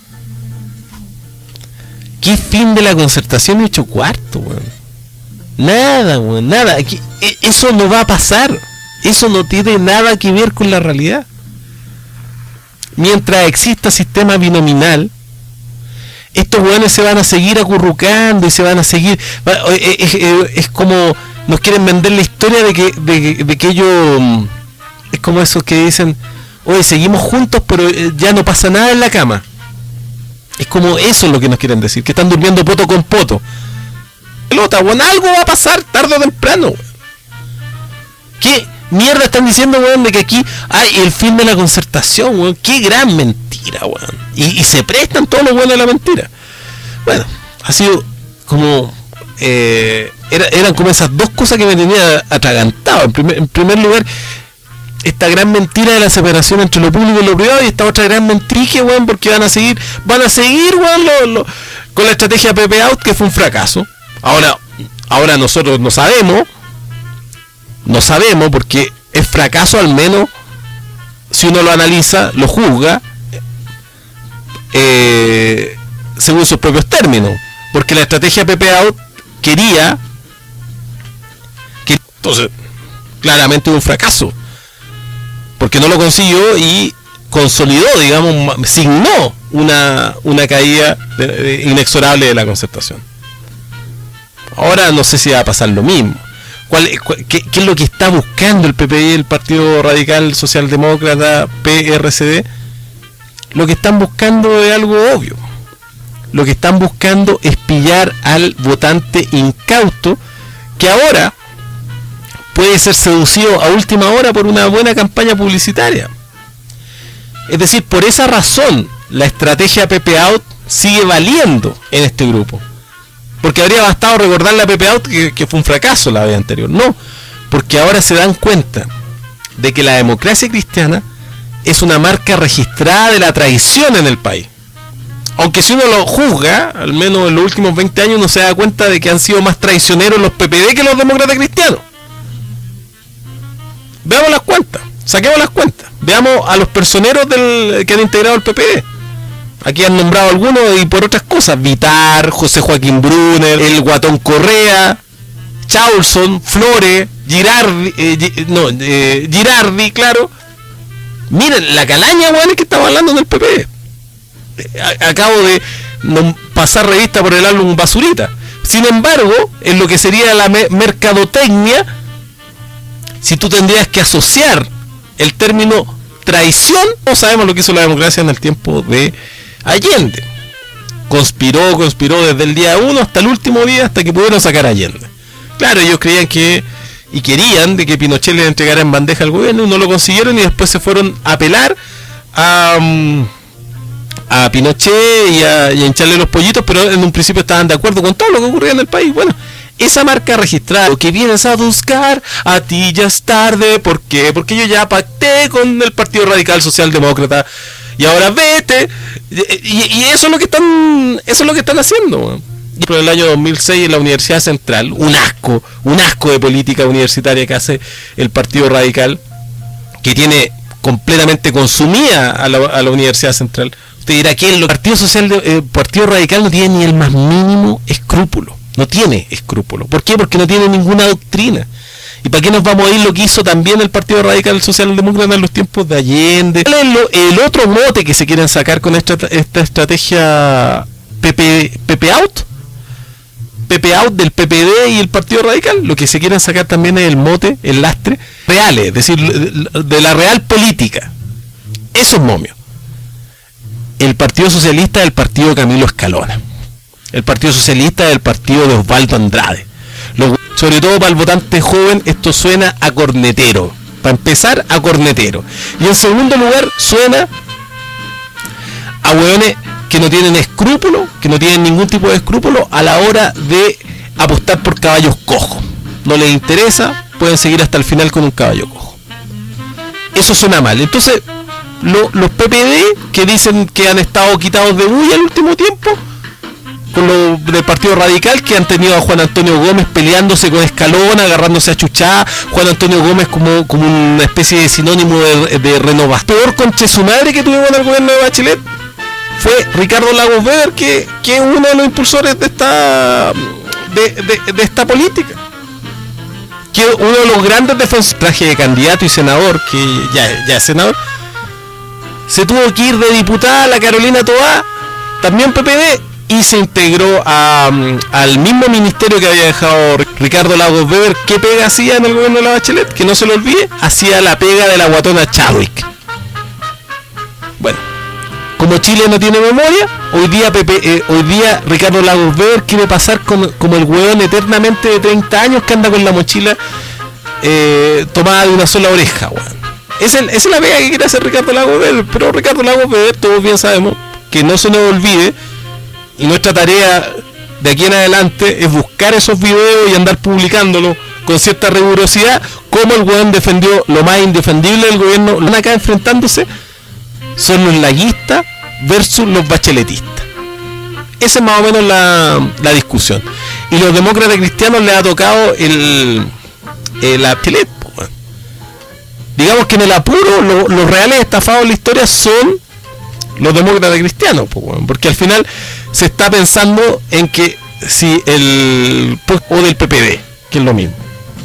¿Qué fin de la Concertación y ocho cuartos, weón? Nada, weón, nada. Eso no va a pasar. Eso no tiene nada que ver con la realidad. Mientras exista sistema binominal, estos weones se van a seguir acurrucando y se van a seguir. Es, es, es como nos quieren vender la historia de que, de, de que ellos. Es como esos que dicen: oye, seguimos juntos, pero ya no pasa nada en la cama. Es como eso es lo que nos quieren decir, que están durmiendo poto con poto. Pelota, weón, algo va a pasar tarde o temprano, weón. ¿Qué mierda están diciendo, weón, de que aquí hay el fin de la Concertación, weón? Qué gran mentira, weón. Y, y se prestan todos los weones a la mentira. Bueno, ha sido como eh, era, eran como esas dos cosas que me tenían atragantado. En primer, en primer lugar, esta gran mentira de la separación entre lo público y lo privado, y esta otra gran mentira, weón, porque van a seguir, van a seguir, weón, lo, lo, con la estrategia Pepe Out, que fue un fracaso. Ahora, ahora nosotros no sabemos, no sabemos, porque es fracaso al menos, si uno lo analiza, lo juzga, eh, según sus propios términos, porque la estrategia Pepe Out quería, que entonces, claramente un fracaso, porque no lo consiguió y consolidó, digamos, signó una, una caída de, de, inexorable de la Concertación. Ahora no sé si va a pasar lo mismo. ¿Cuál, cuál, qué, ¿Qué es lo que está buscando el P P D, el Partido Radical Socialdemócrata, P R C D? Lo que están buscando es algo obvio. Lo que están buscando es pillar al votante incauto, que ahora puede ser seducido a última hora por una buena campaña publicitaria. Es decir, por esa razón la estrategia Pepe Out sigue valiendo en este grupo. Porque habría bastado recordarle a Pepe Out que, que fue un fracaso la vez anterior. No, porque ahora se dan cuenta de que la democracia cristiana es una marca registrada de la traición en el país. Aunque si uno lo juzga, al menos en los últimos veinte años, uno se da cuenta de que han sido más traicioneros los P P D que los demócratas cristianos. Veamos las cuentas, saquemos las cuentas, veamos a los personeros del, que han integrado el P P D. Aquí han nombrado algunos y por otras cosas: Vitar, José Joaquín Brunner, el Guatón Correa, Chaulson, Flores, Girardi, eh, no, eh, Girardi, claro. Miren la calaña, weón, que estamos hablando del P P D. Acabo de pasar revista por el álbum Basurita. Sin embargo, en lo que sería la me mercadotecnia, si tú tendrías que asociar el término traición, no sabemos lo que hizo la democracia en el tiempo de Allende. Conspiró, conspiró desde el día uno hasta el último día, hasta que pudieron sacar a Allende. Claro, ellos creían que, y querían, de que Pinochet les entregara en bandeja al gobierno, y no lo consiguieron, y después se fueron a apelar a... Um, a Pinochet y a, y a hincharle los pollitos, pero en un principio estaban de acuerdo con todo lo que ocurría en el país. Bueno, esa marca registrada, lo que vienes a buscar, a ti ya es tarde. ¿Por qué? Porque yo ya pacté con el Partido Radical Socialdemócrata y ahora vete. Y, y eso es lo que están, eso es lo que están haciendo. Por el año dos mil seis en la Universidad Central, un asco, un asco de política universitaria que hace el Partido Radical, que tiene completamente consumida a la, a la Universidad Central. Usted dirá que el Partido Social, de, eh, Partido Radical no tiene ni el más mínimo escrúpulo, no tiene escrúpulo. ¿Por qué? Porque no tiene ninguna doctrina. ¿Y para qué nos vamos a ir lo que hizo también el Partido Radical Socialdemócrata en los tiempos de Allende? ¿Cuál es lo, el otro mote que se quieren sacar con esta, esta estrategia Pepe, Pepe Out? Pepe Out del P P D y el Partido Radical. Lo que se quieren sacar también es el mote, el lastre reales, es decir, de la real política. Eso es momio. El Partido Socialista del Partido Camilo Escalona. El Partido Socialista del Partido de Osvaldo Andrade. Lo, sobre todo para el votante joven, esto suena a cornetero. Para empezar, a cornetero. Y en segundo lugar, suena a hueones que no tienen escrúpulo, que no tienen ningún tipo de escrúpulo a la hora de apostar por caballos cojos. No les interesa, pueden seguir hasta el final con un caballo cojo. Eso suena mal. Entonces, lo, los P P D que dicen que han estado quitados de bulla el último tiempo, con lo del Partido Radical, que han tenido a Juan Antonio Gómez peleándose con Escalona, agarrándose a chuchá, Juan Antonio Gómez como, como una especie de sinónimo de, de renovador contra su madre que tuvimos en el gobierno de Bachelet, fue Ricardo Lagos Weber, que, que es uno de los impulsores de esta de, de, de esta política, que uno de los grandes defensores, traje de candidato y senador, que ya, ya es senador, se tuvo que ir de diputada a la Carolina Toá, también P P D, y se integró a, al mismo ministerio que había dejado Ricardo Lagos Weber. ¿Qué pega hacía en el gobierno de la Bachelet? Que no se lo olvide, hacía la pega de la guatona Chadwick. Bueno, como Chile no tiene memoria, hoy día Pepe, eh, hoy día Ricardo Lagos Weber quiere pasar con, como el hueón eternamente de treinta años que anda con la mochila eh, tomada de una sola oreja, weón. Esa es, es la pega que quiere hacer Ricardo Lagos Weber, pero Ricardo Lagos Weber, todos bien sabemos que no se nos olvide. Y nuestra tarea de aquí en adelante es buscar esos videos y andar publicándolos con cierta rigurosidad cómo el weón defendió lo más indefendible del gobierno. Lo acá enfrentándose son los laguistas versus los bacheletistas. Esa es más o menos la, la discusión. Y los demócratas cristianos les ha tocado el, el la Bachelet. Bueno. Digamos que en el apuro lo, los reales estafados en la historia son los demócratas cristianos, bueno, porque al final se está pensando en que si el o del P P D, que es lo mismo.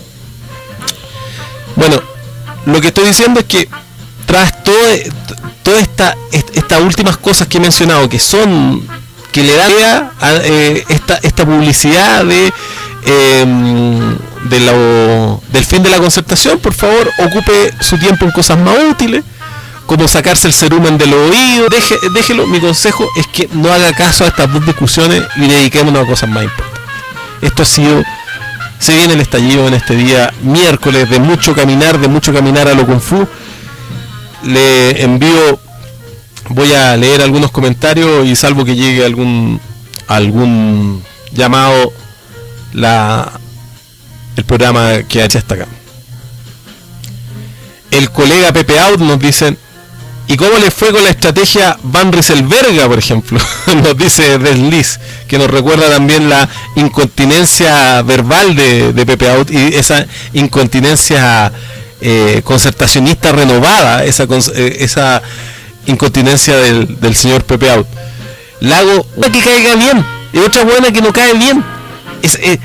Bueno, lo que estoy diciendo es que tras todo, todas esta, estas últimas cosas que he mencionado, que son que le da a, eh, esta, esta publicidad de eh, de lo, del fin de la concertación, por favor ocupe su tiempo en cosas más útiles, como sacarse el cerumen de los oídos. Deje, déjelo. Mi consejo es que no haga caso a estas dos discusiones y dediquémonos a cosas más importantes. Esto ha sido, se viene el estallido en este día miércoles de mucho caminar, de mucho caminar a lo Kung Fu. Le envío, voy a leer algunos comentarios y salvo que llegue algún algún llamado, la el programa que ha hecho hasta acá. El colega Pepe Out nos dicen: ¿y cómo le fue con la estrategia Van Rieselberga, por ejemplo? Nos dice Desliz, que nos recuerda también la incontinencia verbal de, de Pepe Out y esa incontinencia eh, concertacionista renovada, esa, eh, esa incontinencia del, del señor Pepe Out. Lago, una que caiga bien y otra buena que no cae bien. Es, eh,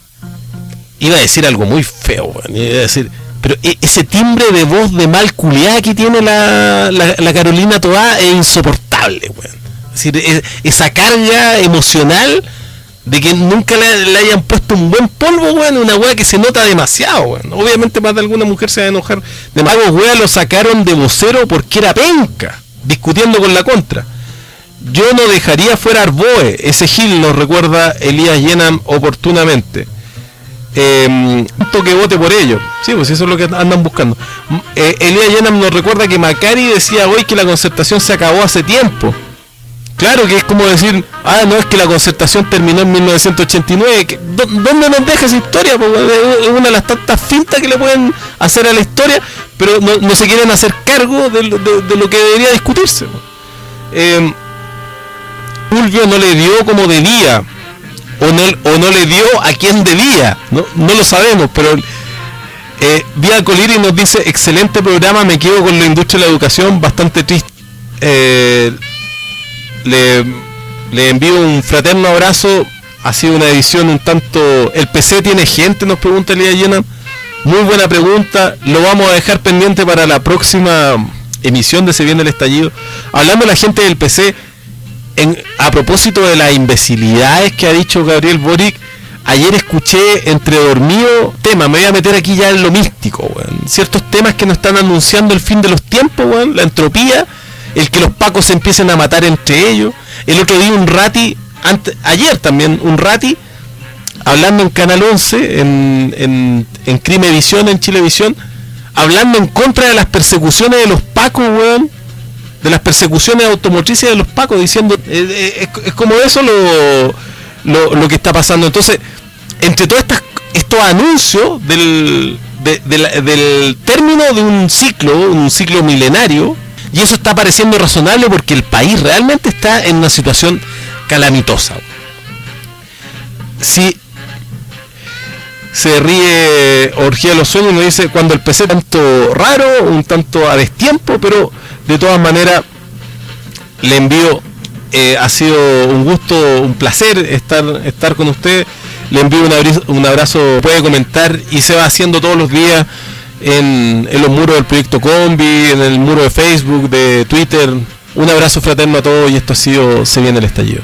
iba a decir algo muy feo, bueno, iba a decir... Pero ese timbre de voz de mal culiada que tiene la, la, la Carolina Toá es insoportable, weón. Es decir, es, esa carga emocional de que nunca le, le hayan puesto un buen polvo, weón, una weá que se nota demasiado, weón. Obviamente más de alguna mujer se va a enojar. De más, weón, lo sacaron de vocero porque era penca, discutiendo con la contra. Yo no dejaría fuera Arboe, ese Gil, nos recuerda Elías Yenam oportunamente. Eh, que vote por ello. Sí, pues eso es lo que andan buscando. eh, Elías Yenam nos recuerda que Macari decía hoy que la concertación se acabó hace tiempo. Claro que es como decir, ah, no, es que la concertación terminó en mil novecientos ochenta y nueve. ¿Dónde nos deja esa historia? Porque es una de las tantas fintas que le pueden hacer a la historia, pero no, no se quieren hacer cargo de, de, de lo que debería discutirse. eh, Fulvio no le dio como debía, o no, o no le dio a quien debía, no, no lo sabemos, pero eh, Vía Coliri nos dice: excelente programa, me quedo con la industria de la educación, bastante triste. eh, le, le envío un fraterno abrazo. Ha sido una edición un tanto... ¿El P C tiene gente?, nos pregunta Elías Llena. Muy buena pregunta, lo vamos a dejar pendiente para la próxima emisión de Se Viene el Estallido. Hablando de la gente del P C, En, a propósito de las imbecilidades que ha dicho Gabriel Boric, ayer escuché entre dormido tema, me voy a meter aquí ya en lo místico, weón. Ciertos temas que nos están anunciando el fin de los tiempos, weón, la entropía, el que los pacos se empiecen a matar entre ellos. El otro día un rati, ante, ayer también un rati, hablando en Canal once, en, en, en Crimevisión, en Chilevisión, hablando en contra de las persecuciones de los pacos, weón, de las persecuciones automotrices de los pacos, diciendo eh, eh, es, es como eso lo, lo, lo que está pasando. Entonces, entre todos estas, estos anuncios del, de, de la, del término de un ciclo, un ciclo milenario, y eso está pareciendo razonable porque el país realmente está en una situación calamitosa. Si se ríe Orgía de los Sueños y nos dice: cuando el P C tanto raro, un tanto a destiempo, pero de todas maneras le envío, eh, ha sido un gusto, un placer estar estar con usted. Le envío un abrazo, un abrazo, puede comentar y se va haciendo todos los días en, en los muros del Proyecto Combi, en el muro de Facebook, de Twitter. Un abrazo fraterno a todos y esto ha sido Se Viene el Estallido.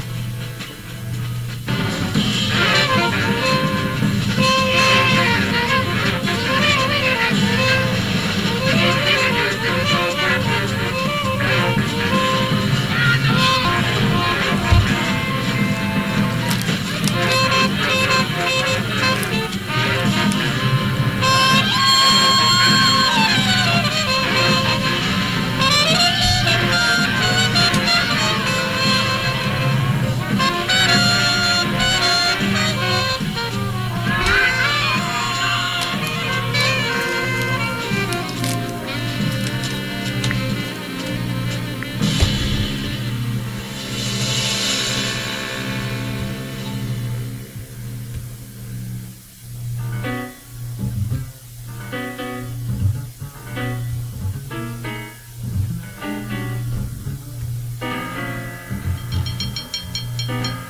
Chao.